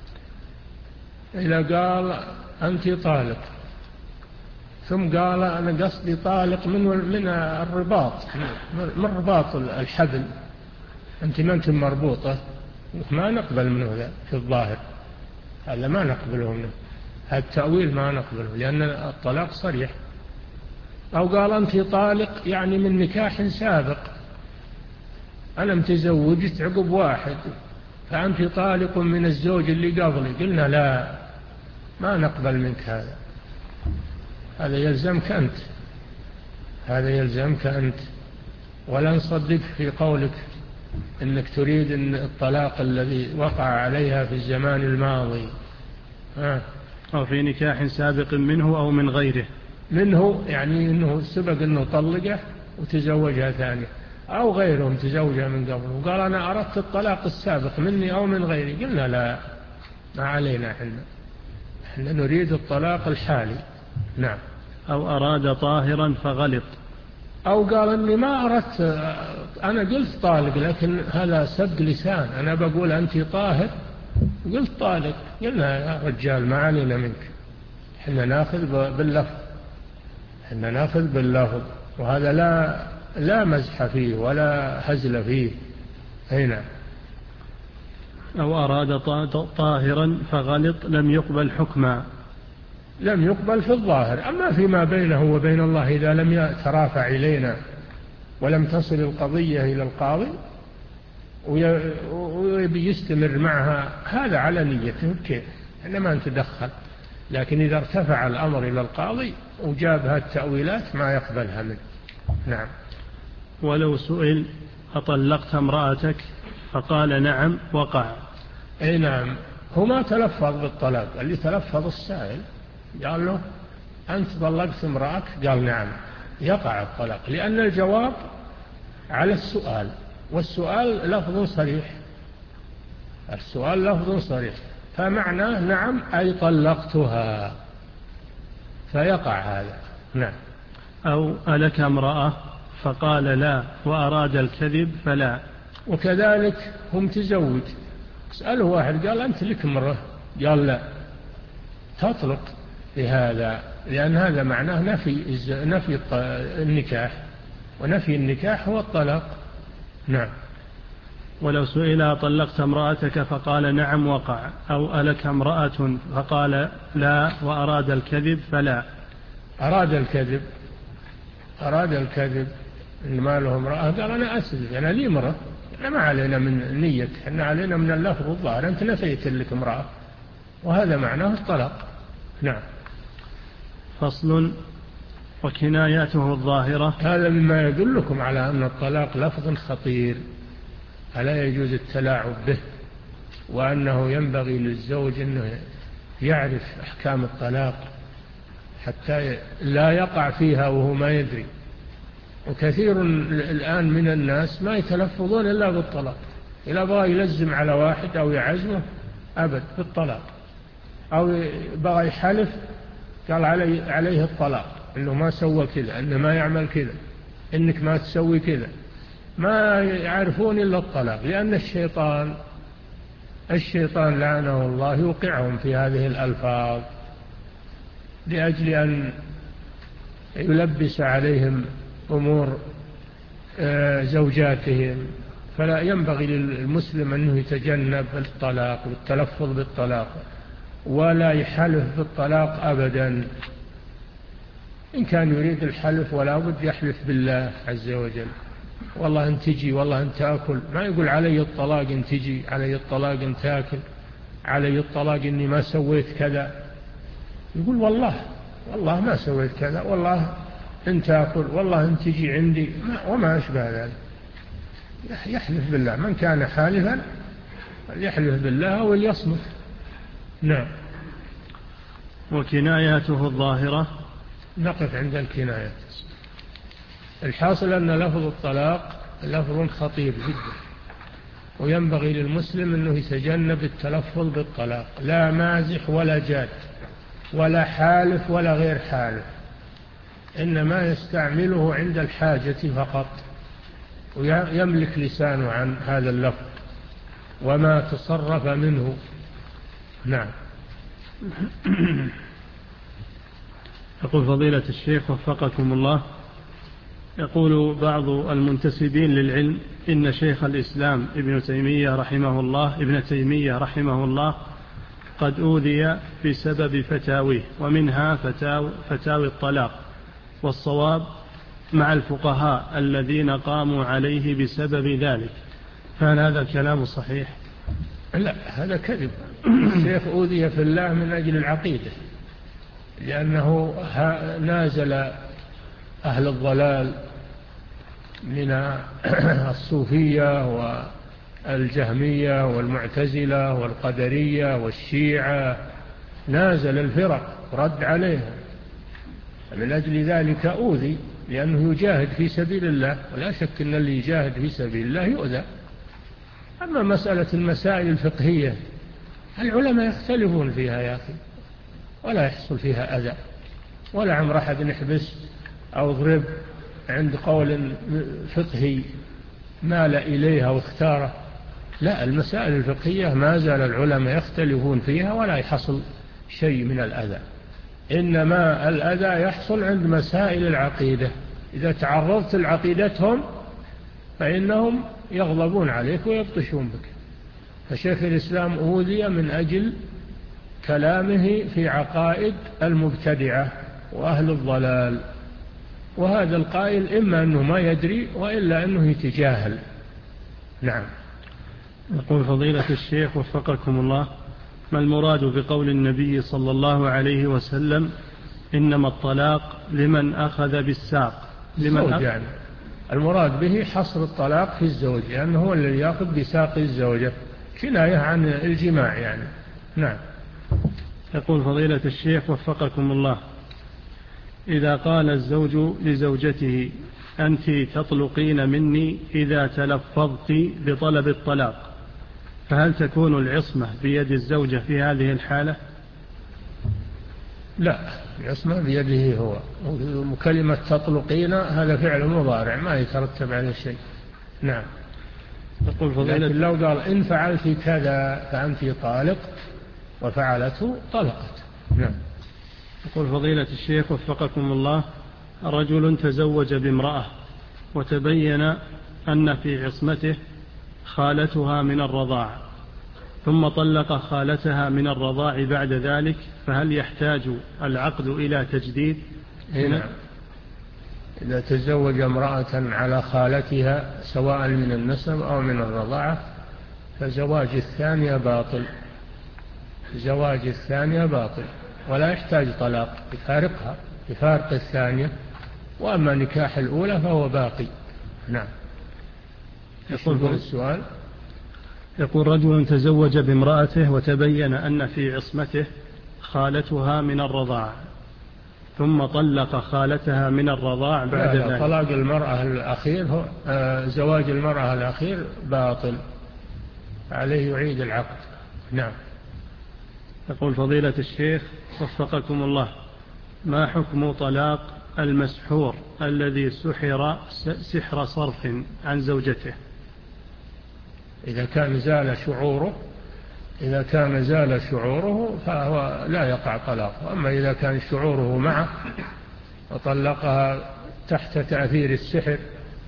إذا قال أنت طالق ثم قال أنا قصدي طالق من من الرباط، من رباط الحبل، أنت ما أنت مربوطة، ما نقبل منه ذا في الظاهر، هذا ما نقبله منه، هذا التأويل ما نقبله، لأن الطلاق صريح. أو قال أنت طالق يعني من نكاح سابق، أنا متزوجت عقب واحد فأنت طالق من الزوج اللي قبلي، قلنا لا، ما نقبل منك هذا، هذا يلزمك أنت، هذا يلزمك أنت، ولا نصدق في قولك إنك تريد إن الطلاق الذي وقع عليها في الزمان الماضي. ها. أو في نكاح سابق منه أو من غيره. منه يعني إنه سبق إنه طلقه وتزوجها ثانية، أو غيره متزوجها من قبل وقال أنا أردت الطلاق السابق مني أو من غيري، قلنا لا، ما علينا، إحنا إحنا نريد الطلاق الحالي. نعم. أو أراد طاهرا فغلط. أو قال أني ما أردت، أنا قلت طالق لكن هذا سبق لسان، أنا بقول أنت طاهر قلت طالق، قلنا يا رجال ما علينا منك، إحنا ناخذ باللفظ، إحنا ناخذ باللفظ، وهذا لا لا مزح فيه ولا هزل فيه. هنا. أو أراد طاهرا فغلط لم يقبل حكما. لم يقبل في الظاهر. أما فيما بينه وبين الله إذا لم يترافع إلينا ولم تصل القضية إلى القاضي ويبي يستمر معها، هذا على نيته كيف، إحنا ما نتدخل. لكن إذا ارتفع الأمر إلى القاضي وجابها التأويلات ما يقبلها منه. نعم. ولو سئل أطلقت امرأتك فقال نعم وقع. أي نعم، هو ما تلفظ بالطلاق، اللي تلفظ السائل قال له أنت طلقت امرأتك، قال نعم، يقع الطلاق، لأن الجواب على السؤال والسؤال لفظ صريح، السؤال لفظ صريح، فمعناه نعم أي طلقتها، فيقع هذا. نعم. أو ألك امرأة فقال لا وأراد الكذب فلا. وكذلك هم تزوج، اسأله واحد قال أنت لك امرأة، قال لا، تطلق بهذا، لأن هذا معناه نفي نفي النكاح، ونفي النكاح هو الطلاق. نعم. ولو سئل طلقت امرأتك فقال نعم وقع، أو ألك امرأة فقال لا وأراد الكذب فلا. أراد الكذب أراد الكذب إن ما له امرأة، قال أنا أسلم، أنا لي امرأة، أنا ما علينا من نية، إحنا علينا من اللفظ الظاهر، أنت نفيت لك امرأة، وهذا معناه الطلاق. نعم. فصل. وكناياته الظاهرة. هذا مما يدلكم على أن الطلاق لفظ خطير فلا يجوز التلاعب به، وأنه ينبغي للزوج أنه يعرف أحكام الطلاق حتى لا يقع فيها وهو ما يدري. وكثير الآن من الناس ما يتلفظون إلا بالطلاق، إذا بغى يلزم على واحد أو يعزمه أبد بالطلاق، أو بغى يحلف قال علي عليه الطلاق، إنه ما سوى كذا، إنه ما يعمل كذا، إنك ما تسوي كذا، ما يعرفون إلا الطلاق، لأن الشيطان الشيطان لعنه الله يوقعهم في هذه الألفاظ لأجل أن يلبس عليهم أمور زوجاتهم. فلا ينبغي للمسلم أنه يتجنب الطلاق والتلفظ بالطلاق، ولا يحلف بالطلاق أبدا. إن كان يريد الحلف ولا بد يحلف بالله عز وجل، والله أن تجي، والله أن تأكل، ما يقول علي الطلاق أن تجي، علي الطلاق أن تأكل، علي الطلاق أني ما سويت كذا، يقول والله والله ما سويت كذا، والله أن تأكل، والله أن تجي عندي، وما أشبه ذلك. يحلف بالله، من كان حالفا يحلف بالله وليصمت. نعم. وكناياته الظاهرة. نقف عند الكنايات. الحاصل أن لفظ الطلاق لفظ خطير جدا، وينبغي للمسلم أنه يتجنب التلفظ بالطلاق، لا مازح ولا جاد ولا حالف ولا غير حالف، إنما يستعمله عند الحاجة فقط، ويملك لسانه عن هذا اللفظ وما تصرف منه. نعم. يقول فضيلة الشيخ وفقكم الله، يقول بعض المنتسبين للعلم إن شيخ الإسلام ابن تيمية رحمه الله ابن تيمية رحمه الله قد أوذي بسبب فتاويه، ومنها فتاوي, فتاوي الطلاق، والصواب مع الفقهاء الذين قاموا عليه بسبب ذلك، فهل هذا الكلام صحيح؟ لا، هذا كذب. الشيخ أوذي في الله من أجل العقيدة، لأنه نازل أهل الضلال من الصوفية والجهمية والمعتزلة والقدرية والشيعة، نازل الفرق رد عليها، من أجل ذلك أوذي، لأنه يجاهد في سبيل الله، ولا شك أن اللي يجاهد في سبيل الله يؤذى. أما مسألة المسائل الفقهية العلماء يختلفون فيها يا أخي، ولا يحصل فيها أذى، ولا عمر أحد نحبس أو ضرب عند قول فقهي مال إليها واختاره. لا، المسائل الفقهية ما زال العلماء يختلفون فيها ولا يحصل شيء من الأذى، إنما الأذى يحصل عند مسائل العقيدة، إذا تعرضت لعقيدتهم فإنهم يغضبون عليك ويبطشون بك. فشيخ الإسلام أوذي من أجل كلامه في عقائد المبتدعة وأهل الضلال، وهذا القائل إما أنه ما يدري وإلا أنه يتجاهل. نعم. يقول فضيلة الشيخ وفقكم الله، ما المراد بقول النبي صلى الله عليه وسلم إنما الطلاق لمن أخذ بالساق؟ لمن أخذ يعني المراد به حصر الطلاق في الزوج، لأنه هو الذي يأخذ بساق الزوجة، كناية عن الجماع يعني. نعم. يقول فضيلة الشيخ وفقكم الله، إذا قال الزوج لزوجته أنت تطلقين مني إذا تلفظت بطلب الطلاق، فهل تكون العصمة بيد الزوجة في هذه الحالة؟ لا، العصمة بيده هو. كلمة تطلقين هذا فعل مضارع ما يترتب عليه شيء. نعم. لكن لو قال إن فعلت كذا فأنت طالق وفعلته طلقت. نعم. يقول فضيلة الشيخ وفقكم الله: رجل تزوج بامرأة وتبين أن في عصمته خالتها من الرضاع، ثم طلق خالتها من الرضاع بعد ذلك، فهل يحتاج العقد إلى تجديد؟ نعم. إذا تزوج امرأة على خالتها سواء من النسب أو من الرضاعة فزواج الثانية باطل. زواج الثانية باطل ولا يحتاج طلاق، يفارقها يفارق الثانية، وأما نكاح الأولى فهو باقي. نعم. يقول السؤال: يقول رجل تزوج بامرأته وتبين أن في عصمته خالتها من الرضاع، ثم طلق خالتها من الرضاع بعد ذلك. طلاق المرأة الأخير هو آه زواج المرأة الأخير باطل، عليه يعيد العقد. نعم. يقول فضيلة الشيخ وفقكم الله: ما حكم طلاق المسحور الذي سحر سحر صرف عن زوجته؟ إذا كان زال شعوره إذا كان زال شعوره فهو لا يقع طلاق. أما إذا كان شعوره معه وطلقها تحت تأثير السحر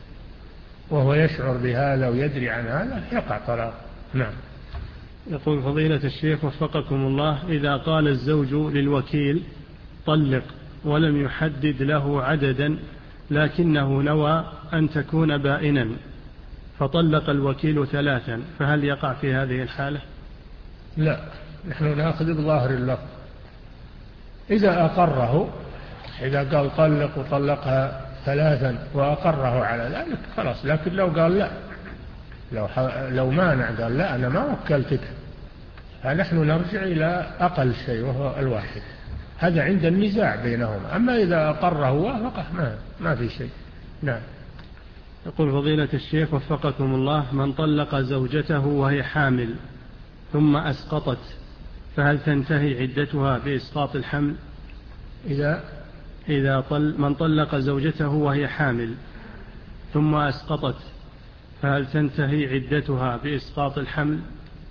وهو يشعر بهذا ويدري عن هذا يقع طلاق. نعم. يقول فضيلة الشيخ وفقكم الله: إذا قال الزوج للوكيل طلق ولم يحدد له عددا لكنه نوى أن تكون بائنا، فطلق الوكيل ثلاثا، فهل يقع في هذه الحالة؟ لا، نحن نأخذ بظاهر اللفظ. إذا أقره، إذا قال طلق وطلقها ثلاثا وأقره على ذلك خلاص. لكن لو قال لا، لو, لو مانع قال لا أنا ما وكلتك، فنحن نرجع إلى أقل شيء وهو الواحد. هذا عند النزاع بينهما. أما إذا أقره وافقه ما, ما في شيء. نعم. يقول فضيلة الشيخ وفقكم الله: من طلق زوجته وهي حامل ثم أسقطت، فهل تنتهي عدتها بإسقاط الحمل؟ إذا إذا طل من طلق زوجته وهي حامل ثم أسقطت، فهل تنتهي عدتها بإسقاط الحمل؟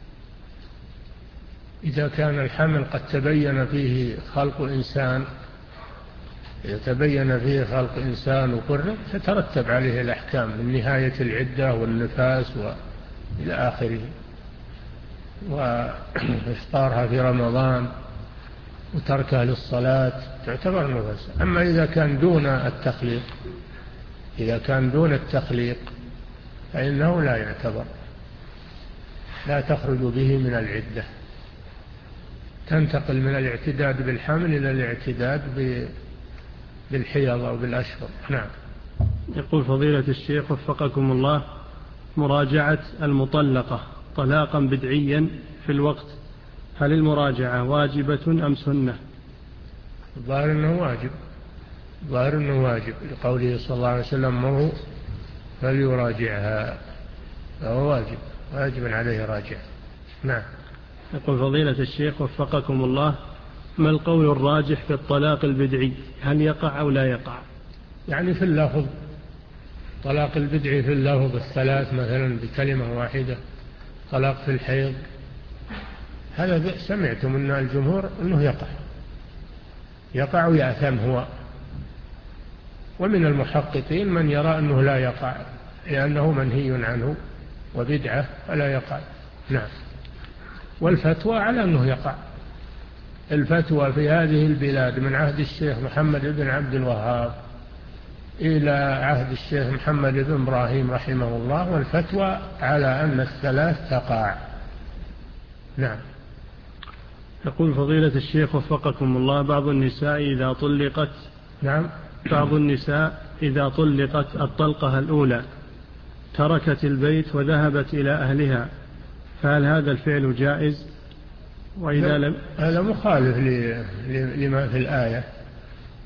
إذا كان الحمل قد تبين فيه خلق إنسان إذا تبين فيه خلق إنسان وقرب تترتب عليه الأحكام من نهاية العدة والنفاس وإلى آخره، وإفطارها في رمضان وتركها للصلاة تعتبر نفس. أما إذا كان دون التخليق إذا كان دون التخليق فإنه لا يعتبر، لا تخرج به من العدة، تنتقل من الاعتداد بالحمل إلى الاعتداد بالحيض أو بالأشهر. نعم. يقول فضيلة الشيخ وفقكم الله: مراجعة المطلقة طلاقا بدعيا في الوقت، هل المراجعة واجبة أم سنة؟ الظاهر أنه واجب الظاهر أنه واجب لقوله صلى الله عليه وسلم: مره فليراجعها، فهو واجب واجب عليه راجع. نعم. يقول فضيلة الشيخ وفقكم الله: ما القول الراجح في الطلاق البدعي، هل يقع أو لا يقع؟ يعني في اللفظ، طلاق البدعي في اللفظ الثلاث مثلا بكلمة واحدة، طلاق في الحيض، هذا سمعتم من الجمهور أنه يقع يقع ويأثم هو، ومن المحققين من يرى أنه لا يقع لأنه منهي عنه وبدعة فلا يقع. نعم. والفتوى على أنه يقع. الفتوى في هذه البلاد من عهد الشيخ محمد بن عبد الوهاب إلى عهد الشيخ محمد بن إبراهيم رحمه الله، والفتوى على أن الثلاث تقع. نعم. يقول فضيلة الشيخ وفقكم الله: بعض النساء إذا طلقت نعم بعض النساء إذا طلقت الطلقة الأولى تركت البيت وذهبت إلى أهلها، فهل هذا الفعل جائز؟ وإذا لم هذا مخالف لما في الآية.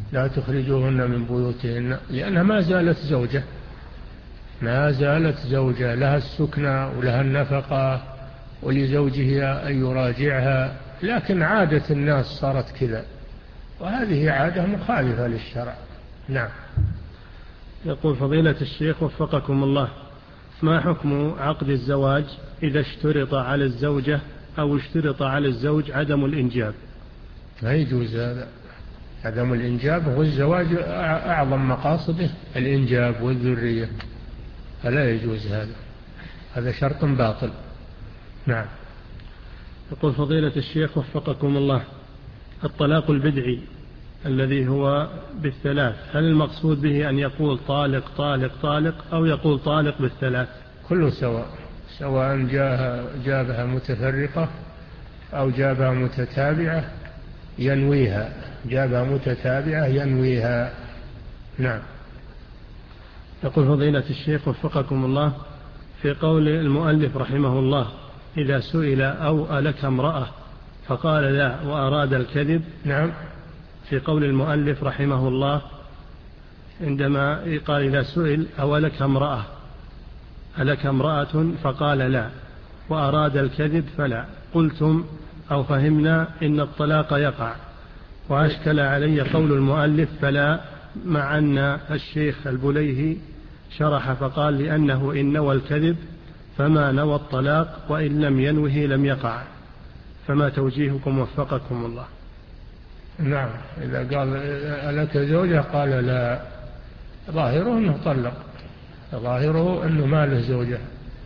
لا تخرجوهن من بيوتهن، لأنها ما زالت زوجة، ما زالت زوجة لها السكنى ولها النفقة ولزوجها أن يراجعها، لكن عادة الناس صارت كذا، وهذه عادة مخالفة للشرع. نعم. يقول فضيلة الشيخ وفقكم الله: ما حكم عقد الزواج إذا اشترط على الزوجة أو اشترط على الزوج عدم الإنجاب؟ لا يجوز هذا، عدم الإنجاب، والزواج أعظم مقاصده الإنجاب والذرية، فلا يجوز هذا، هذا شرط باطل. نعم. يقول فضيلة الشيخ وفقكم الله: الطلاق البدعي الذي هو بالثلاث، هل المقصود به أن يقول طالق طالق طالق أو يقول طالق بالثلاث؟ كله سواء، سواء جابها متفرقة أو جابها متتابعة ينويها، جابها متتابعة ينويها. نعم. يقول فضيلة الشيخ وفقكم الله: في قول المؤلف رحمه الله: إذا سئل أو ألك امرأة فقال لا وأراد الكذب. نعم. في قول المؤلف رحمه الله عندما قال إذا سئل أو ألك امرأة ألك امرأة فقال لا وأراد الكذب فلا، قلتم أو فهمنا إن الطلاق يقع، وأشكل علي قول المؤلف فلا، مع أن الشيخ البليهي شرح فقال لأنه إن نوى الكذب فما نوى الطلاق وإن لم ينوه لم يقع، فما توجيهكم وفقكم الله؟ نعم. إذا قال ألك زوجة قال لا، ظاهره أنه طلق، ظاهره أنه ما له زوجة،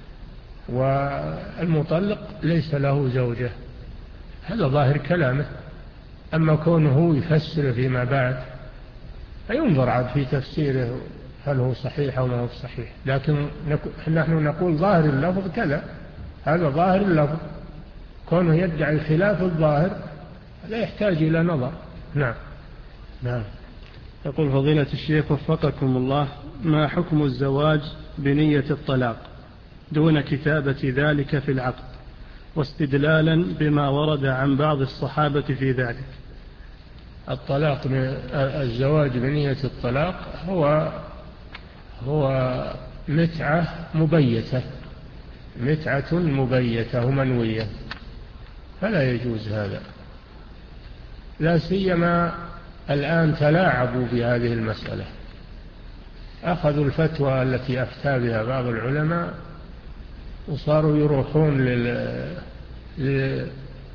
والمطلق ليس له زوجة، هذا ظاهر كلامه. أما كونه يفسر فيما بعد فينظر عاد في تفسيره هل هو صحيح أو ما هو صحيح، لكن نحن نقول ظاهر اللفظ كذا، هذا ظاهر اللفظ، كونه يدعي خلاف الظاهر لا يحتاج إلى نظر. نعم. نعم. يقول فضيلة الشيخ وفقكم الله: ما حكم الزواج بنية الطلاق دون كتابة ذلك في العقد، واستدلالا بما ورد عن بعض الصحابة في ذلك؟ الطلاق، الزواج بنية الطلاق هو هو متعة مبيتة، متعة مبيتة ومنوية، فلا يجوز هذا، لا سيما الآن تلاعبوا بهذه المسألة، أخذوا الفتوى التي أفتى بها بعض العلماء وصاروا يروحون لشرق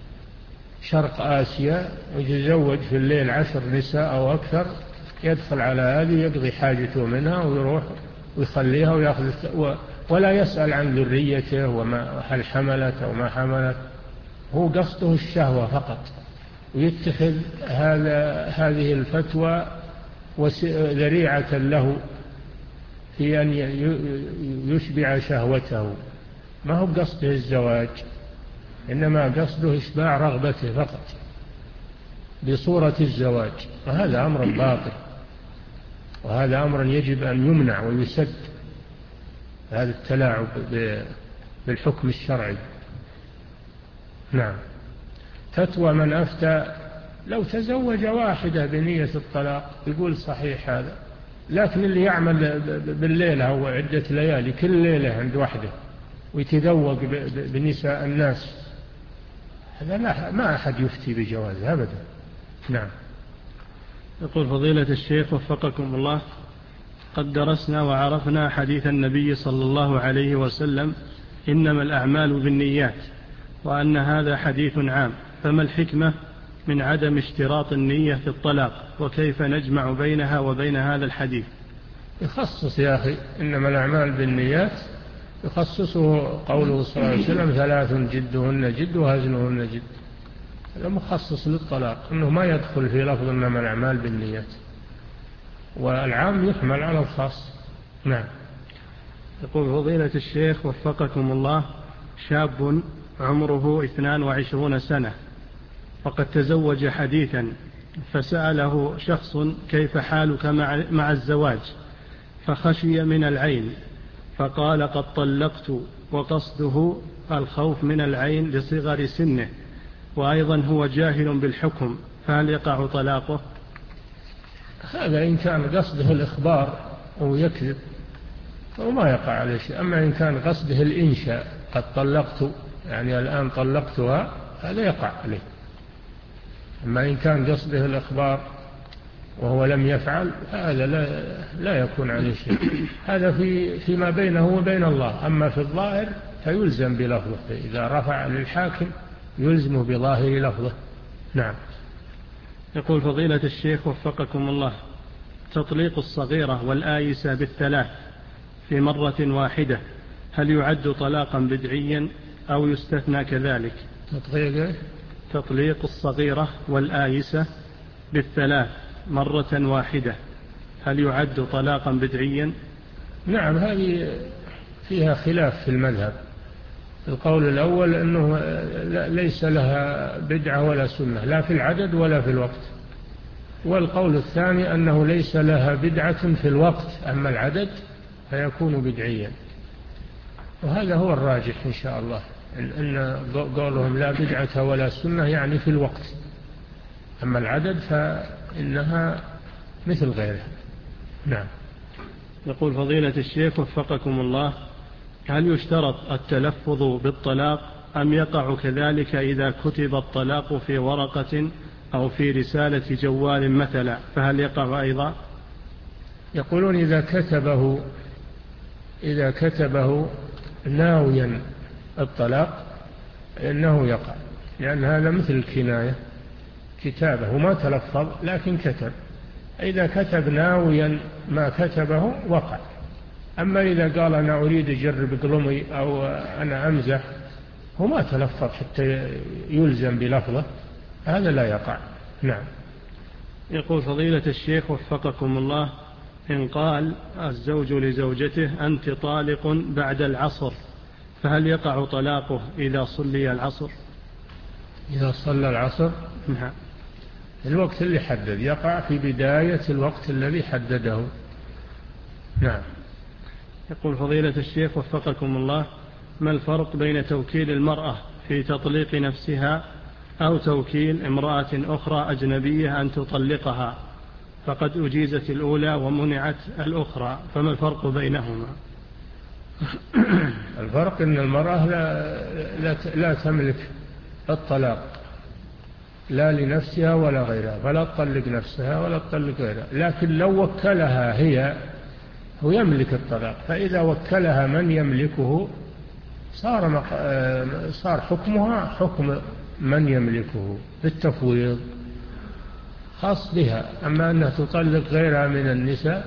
آسيا ويتزوج في الليل عشر نساء أو أكثر، يدخل على هذه يقضي حاجته منها ويروح ويخليها ويأخذ، ولا يسأل عن ذريته وما هل حملت أو ما حملت، هو قصده الشهوة فقط، ويتخذ هذا هذه الفتوى ذريعة له في أن يشبع شهوته، ما هو قصده الزواج، إنما قصده إشباع رغبته فقط بصورة الزواج، وهذا أمر باطل، وهذا أمر يجب أن يمنع ويسد، هذا التلاعب بالحكم الشرعي. نعم. فتوى من أفتى لو تزوج واحدة بنية الطلاق يقول صحيح هذا، لكن اللي يعمل بالليلة أو عدة ليالي كل ليلة عند واحدة ويتذوق بنساء الناس، هذا لا، ما أحد يفتي بجواز أبدا. نعم. يقول فضيلة الشيخ وفقكم الله: قد درسنا وعرفنا حديث النبي صلى الله عليه وسلم إنما الأعمال بالنيات، وأن هذا حديث عام، فما الحكمة من عدم اشتراط النية في الطلاق، وكيف نجمع بينها وبين هذا الحديث؟ يخصص يا أخي، إنما الأعمال بالنيات يخصصه قوله صلى الله عليه وسلم ثلاث جدهن جد وهزلهن جد، هذا مخصص للطلاق، إنه ما يدخل في لفظ إنما الأعمال بالنيات، والعام يحمل على الخاص. نعم. يقول فضيلة الشيخ وفقكم الله: شاب عمره اثنان وعشرون سنة وقد تزوج حديثا، فسأله شخص كيف حالك مع, مع الزواج، فخشي من العين فقال قد طلقت، وقصده الخوف من العين لصغر سنه، وأيضا هو جاهل بالحكم، فهل يقع طلاقه؟ هذا إن كان قصده الإخبار ويكذب وما يقع عليه شيء. أما إن كان قصده الإنشاء قد طلقت يعني الآن طلقتها هذا يقع عليه. أما إن كان قصده الإخبار وهو لم يفعل هذا لا, لا يكون عليه شيء. هذا في فيما بينه وبين الله. أما في الظاهر فيلزم بلفظه، إذا رفع للحاكم يلزمه بظاهر لفظه. نعم. يقول فضيلة الشيخ وفقكم الله، تطليق الصغيرة والآيسة بالثلاث في مرة واحدة هل يعد طلاقا بدعيا أو يستثنى كذلك؟ تطليق تطليق الصغيرة والآيسة بالثلاث مرة واحدة هل يعد طلاقا بدعيا؟ نعم، هذه فيها خلاف في المذهب. القول الأول أنه ليس لها بدعة ولا سنة لا في العدد ولا في الوقت، والقول الثاني أنه ليس لها بدعة في الوقت، أما العدد فيكون بدعيا. وهذا هو الراجح إن شاء الله، إن قولهم لا بدعة ولا سنة يعني في الوقت، أما العدد فإنها مثل غيرها. نعم. يقول فضيلة الشيخ وفقكم الله، هل يشترط التلفظ بالطلاق أم يقع كذلك إذا كتب الطلاق في ورقة أو في رسالة جوال مثلا، فهل يقع أيضا؟ يقولون إذا كتبه إذا كتبه ناويا الطلاق إنه يقع، لأن هذا مثل الكناية، كتابه وما تلفظ لكن كتب. إذا كتب ناويا ما كتبه وقع. أما إذا قال أنا أريد أجرب قلمي أو أنا أمزح وما تلفظ حتى يلزم بلفظه هذا لا يقع. نعم. يقول فضيلة الشيخ وفقكم الله، إن قال الزوج لزوجته أنت طالق بعد العصر فهل يقع طلاقه إذا صلي العصر؟ إذا صلى العصر نعم. الوقت اللي حدد يقع في بداية الوقت الذي حدده. نعم. يقول فضيلة الشيخ وفقكم الله، ما الفرق بين توكيل المرأة في تطليق نفسها أو توكيل امرأة أخرى أجنبية أن تطلقها، فقد أجيزت الأولى ومنعت الأخرى، فما الفرق بينهما؟ الفرق أن المرأة لا, لا, لا تملك الطلاق لا لنفسها ولا غيرها، فلا تطلق نفسها ولا تطلق غيرها، لكن لو وكلها هي هو يملك الطلاق، فإذا وكلها من يملكه صار صار حكمها حكم من يملكه بالتفويض خاص بها. أما أنها تطلق غيرها من النساء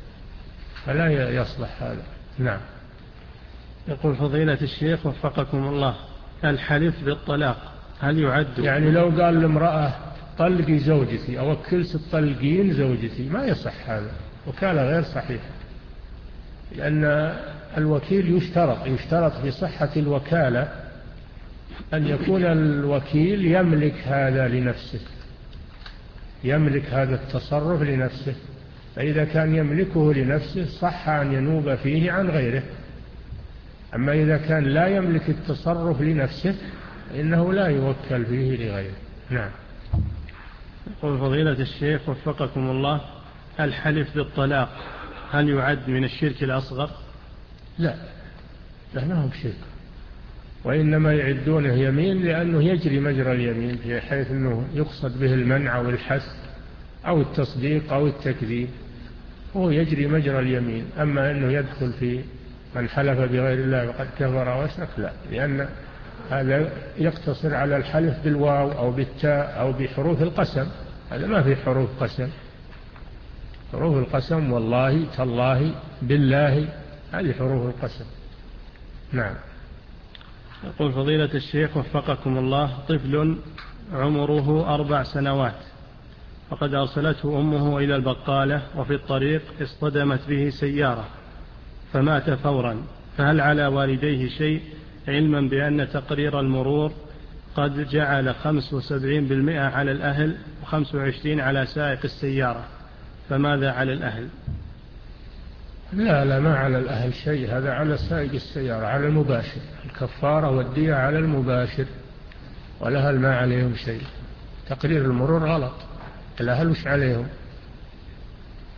فلا يصلح هذا. نعم. يقول فضيلة الشيخ وفقكم الله، الحلف بالطلاق هل يعد؟ يعني لو قال لامرأة طلقي زوجتي أو وكلت تطلقين زوجتي ما يصح هذا، وكالة غير صحيحة، لأن الوكيل يشترط يشترط في صحة الوكالة أن يكون الوكيل يملك هذا لنفسه، يملك هذا التصرف لنفسه، فإذا كان يملكه لنفسه صح أن ينوب فيه عن غيره. أما إذا كان لا يملك التصرف لنفسه إنه لا يوكل فيه لغيره. نعم. يقول فضيلة الشيخ وفقكم الله، الحلف بالطلاق هل يعد من الشرك الأصغر؟ لا، لا ما هو بشرك، وإنما يعدونه يمين لأنه يجري مجرى اليمين، في حيث أنه يقصد به المنع أو الحث أو التصديق أو التكذيب، هو يجري مجرى اليمين. أما أنه يدخل في من حلف بغير الله وقد كفر واشرك لا، لأن هذا يقتصر على الحلف بالواو أو بالتاء أو بحروف القسم، هذا ما في حروف قسم. حروف القسم والله تالله بالله هذه حروف القسم. نعم. يقول فضيلة الشيخ وفقكم الله، طفل عمره أربع سنوات وقد أرسلته أمه إلى البقالة وفي الطريق اصطدمت به سيارة فمات فورا، فهل على والديه شيء علما بأن تقرير المرور قد جعل خمس وسبعين بالمئة على الأهل وخمس وعشرين على سائق السيارة، فماذا على الأهل؟ لا لا ما على الأهل شيء، هذا على سائق السيارة، على المباشر، الكفارة والدية على المباشر، والأهل ما عليهم شيء. تقرير المرور غلط، الأهل وش عليهم؟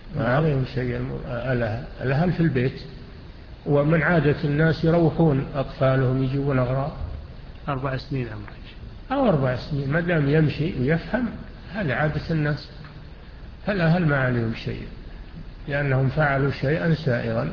ما عليهم شيء. الأهل في البيت، ومن عادة الناس يروحون أطفالهم يجيبون أغراض. أربع سنين عمره أو أربع سنين ما دام يمشي ويفهم، هذا عادة الناس. فالأهل ما عليهم شيء لأنهم فعلوا شيئا سائغا.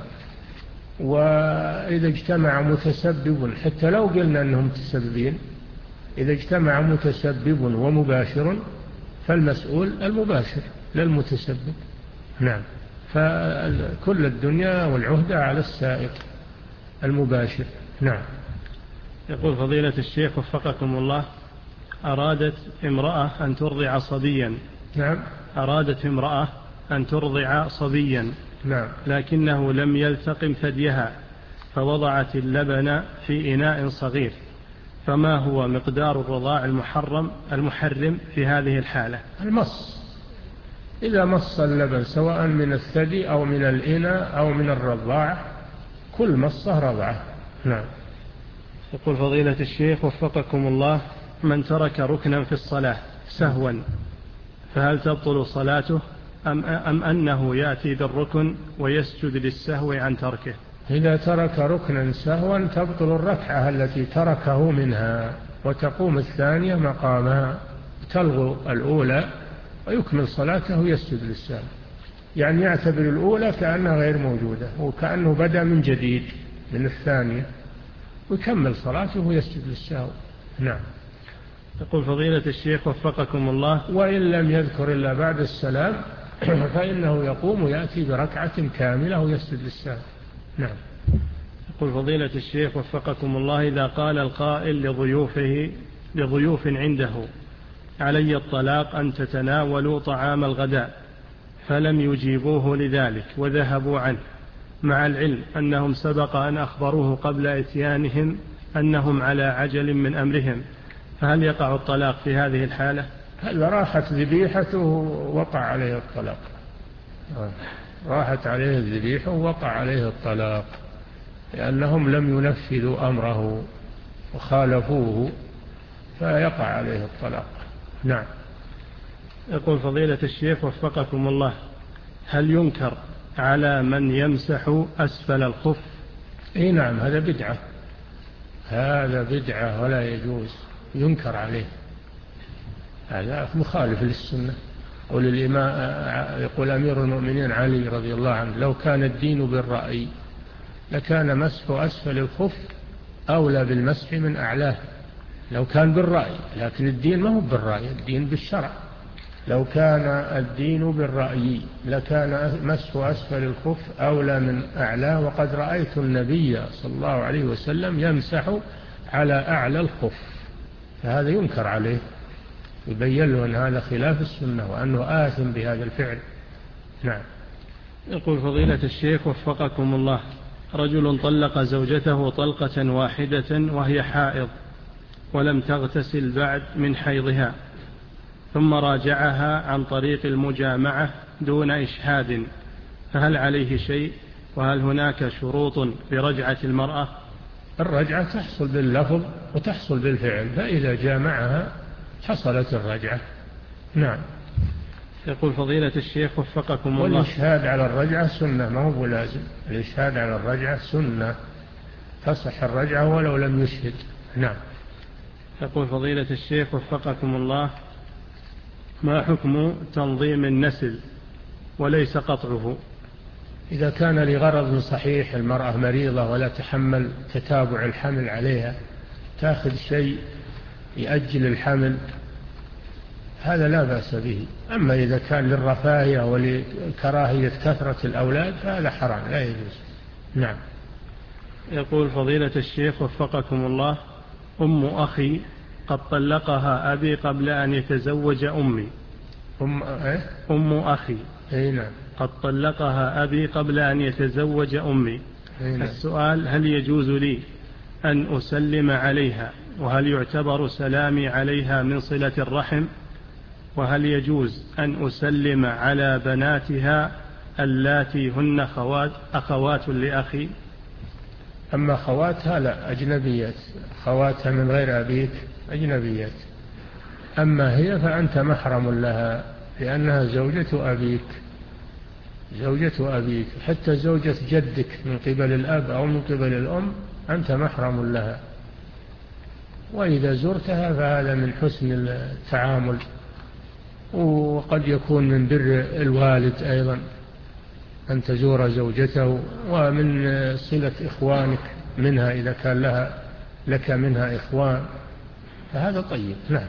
وإذا اجتمع متسبب، حتى لو قلنا أنهم متسببين، إذا اجتمع متسبب ومباشر فالمسؤول المباشر للمتسبب. نعم. فكل الدنيا والعهدة على السائق المباشر. نعم. يقول فضيلة الشيخ وفقكم الله، أرادت امرأة أن ترضع صبيا. نعم. أرادت امرأة أن ترضع صبيا. نعم. لكنه لم يلتقم ثديها، فوضعت اللبن في إناء صغير، فما هو مقدار الرضاع المحرم المحرم في هذه الحالة؟ المص، إذا مص اللبن سواء من الثدي أو من الإناء أو من الرضاعة، كل مصه رضعه. نعم. يقول فضيلة الشيخ وفقكم الله، من ترك ركنا في الصلاة سهوا فهل تبطل صلاته أم, أم أنه يأتي بالركن ويسجد للسهو عن تركه؟ إذا ترك ركنا سهوا تبطل الركعة التي تركه منها، وتقوم الثانية مقامها، تلغو الأولى ويكمل صلاته ويسجد للسهو. يعني يعتبر الأولى كأنها غير موجودة وكأنه بدأ من جديد من الثانية، ويكمل صلاته ويسجد للسهو. نعم. يقول فضيلة الشيخ وفقكم الله، وإن لم يذكر إلا بعد السلام فإنه يقوم ويأتي بركعة كاملة ويسجد للسهو. نعم. يقول فضيلة الشيخ وفقكم الله، إذا قال القائل لضيوفه لضيوف عنده علي الطلاق أن تتناولوا طعام الغداء، فلم يجيبوه لذلك وذهبوا عنه، مع العلم أنهم سبق أن أخبروه قبل إتيانهم أنهم على عجل من أمرهم، فهل يقع الطلاق في هذه الحالة؟ هل راحت ذبيحته وقع عليه الطلاق؟ راحت عليه الذبيحة ووقع عليه الطلاق، لأنهم لم ينفذوا أمره وخالفوه، فيقع عليه الطلاق. نعم. يقول فضيلة الشيخ وفقكم الله، هل ينكر على من يمسح أسفل الخف؟ اي نعم، هذا بدعة، هذا بدعة ولا يجوز، ينكر عليه، هذا مخالف للسنة. قول الإمام، يقول أمير المؤمنين علي رضي الله عنه، لو كان الدين بالرأي لكان مسح أسفل الخف أولى بالمسح من أعلاه. لو كان بالرأي، لكن الدين ما هو بالرأي، الدين بالشرع. لو كان الدين بالرأي لكان مسح أسفل الخف أولى من أعلاه، وقد رأيت النبي صلى الله عليه وسلم يمسح على أعلى الخف، فهذا ينكر عليه، يبين له أن هذا خلاف السنة وأنه آثم بهذا الفعل. نعم. يقول فضيلة الشيخ وفقكم الله، رجل طلق زوجته طلقة واحدة وهي حائض ولم تغتسل بعد من حيضها، ثم راجعها عن طريق المجامعة دون إشهاد، فهل عليه شيء؟ وهل هناك شروط لرجعة المرأة؟ الرجعة تحصل باللفظ وتحصل بالفعل، فإذا جامعها حصلت الرجعة. نعم. يقول فضيلة الشيخ وفقكم الله، والإشهاد على الرجعة سنة، ما هو لازم، الإشهاد على الرجعة سنة، تصح الرجعة ولو لم يشهد. نعم. يقول فضيلة الشيخ وفقكم الله، ما حكم تنظيم النسل وليس قطعه؟ إذا كان لغرض صحيح، المرأة مريضة ولا تحمل تتابع الحمل عليها، تأخذ شيء يأجل الحمل، هذا لا بأس به. أما إذا كان للرفاهية ولكراهية كثرة الأولاد فهذا حرام، لا يجوز. نعم. يقول فضيلة الشيخ وفقكم الله، أم أخي قد طلقها أبي قبل أن يتزوج أمي. أم, إيه؟ أم أخي إيه نعم. قد طلقها أبي قبل أن يتزوج أمي. إيه نعم. السؤال، هل يجوز لي أن أسلم عليها؟ وهل يعتبر سلامي عليها من صلة الرحم؟ وهل يجوز أن أسلم على بناتها اللاتي هن خوات أخوات لأخي؟ أما خواتها لا، أجنبيات، خواتها من غير أبيك أجنبيات. أما هي فأنت محرم لها لأنها زوجة أبيك، زوجة أبيك، حتى زوجة جدك من قبل الأب أو من قبل الأم أنت محرم لها. وإذا زرتها فهذا من حسن التعامل، وقد يكون من بر الوالد أيضا أن تزور زوجته، ومن صلة إخوانك منها إذا كان لها لك منها إخوان، فهذا طيب. نعم.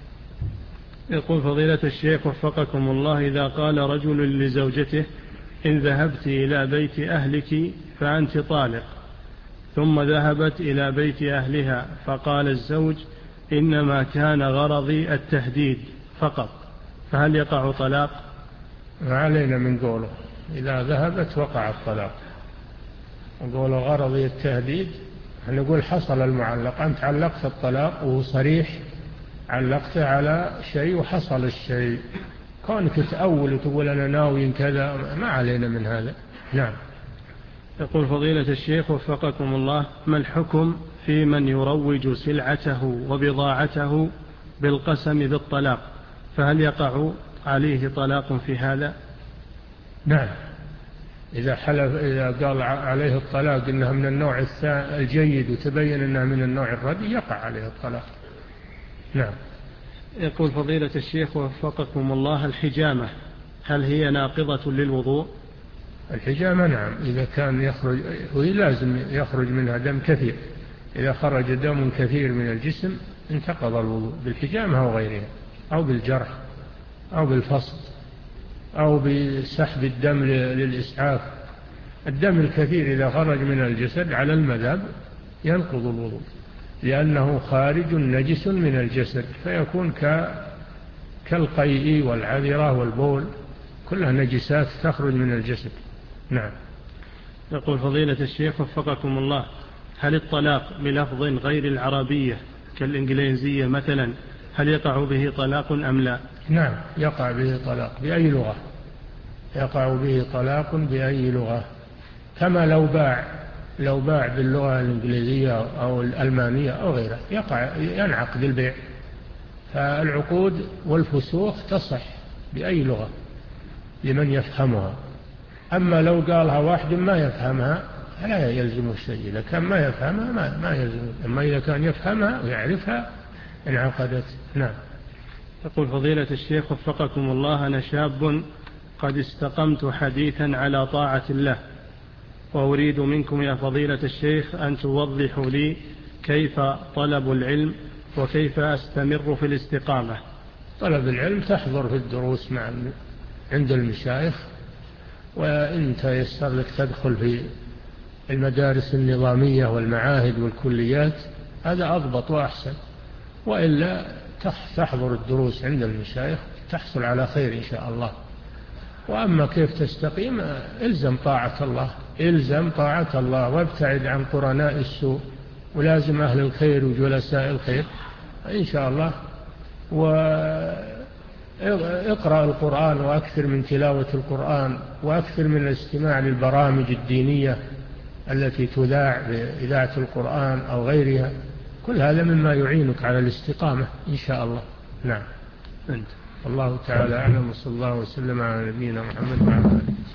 يقول فضيلة الشيخ وفقكم الله: إذا قال رجل لزوجته: إن ذهبت إلى بيت أهلك فأنت طالق، ثم ذهبت إلى بيت أهلها، فقال الزوج: إنما كان غرضي التهديد فقط، فهل يقع طلاق؟ ما علينا من قوله، إذا ذهبت وقع الطلاق. نقول غرضي التهديد، نقول حصل المعلق، أنت علقت الطلاق وهو صريح، علقته على شيء وحصل الشيء. كونك تأول وتقول أنا ناوي كذا ما علينا من هذا. نعم. يقول فضيلة الشيخ وفقكم الله: ما الحكم في من يروج سلعته وبضاعته بالقسم بالطلاق، فهل يقع عليه طلاق في هذا؟ نعم، إذا حلف، إذا قال عليه الطلاق إنها من النوع الجيد وتبين أنها من النوع الردي يقع عليه الطلاق. نعم. يقول فضيلة الشيخ وفقكم الله: الحجامة هل هي ناقضة للوضوء؟ الحجامة نعم، إذا كان يخرج، وهي لازم يخرج منها دم كثير، إذا خرج دم كثير من الجسم انتقض الوضوء بالحجامة أو غيرها، أو بالجرح أو بالفصل أو بسحب الدم للإسعاف. الدم الكثير إذا خرج من الجسد على المذهب ينقض الوضوء، لأنه خارج نجس من الجسد، فيكون كالقيء والعذرة والبول، كلها نجسات تخرج من الجسد. نعم. يقول فضيلة الشيخ وفقكم الله: هل الطلاق بلفظ غير العربية كالإنجليزية مثلا هل يقع به طلاق أم لا؟ نعم، يقع به طلاق بأي لغة، يقع به طلاق بأي لغة، كما لو باع لو باع باللغة الإنجليزية أو الألمانية أو غيرها يقع ينعقد البيع. فالعقود والفسوق تصح بأي لغة لمن يفهمها. أما لو قالها واحد ما يفهمها لا يلزم الشيء، إذا كان ما يفهمها ما, ما يلزم، أما إذا كان يفهمها ويعرفها انعقدت. نعم. يقول فضيلة الشيخ وفقكم الله: أنا شاب قد استقمت حديثا على طاعة الله، وأريد منكم يا فضيلة الشيخ أن توضحوا لي كيف طلب العلم وكيف أستمر في الاستقامة. طلب العلم تحضر في الدروس مع عند المشايخ، وإن تيسر لك تدخل في المدارس النظامية والمعاهد والكليات هذا أضبط وأحسن، وإلا تحضر الدروس عند المشايخ تحصل على خير إن شاء الله. وأما كيف تستقيم، إلزم طاعة الله، إلزم طاعة الله وابتعد عن قرناء السوء، ولازم أهل الخير وجلساء الخير إن شاء الله. واقرأ القرآن وأكثر من تلاوة القرآن، وأكثر من الاستماع للبرامج الدينية التي تذاع بإذاعة القرآن أو غيرها، كل هذا مما يعينك على الاستقامة إن شاء الله. نعم. أنت. الله تعالى أعلم، وصلى الله وسلم على نبينا محمد وعلى آله.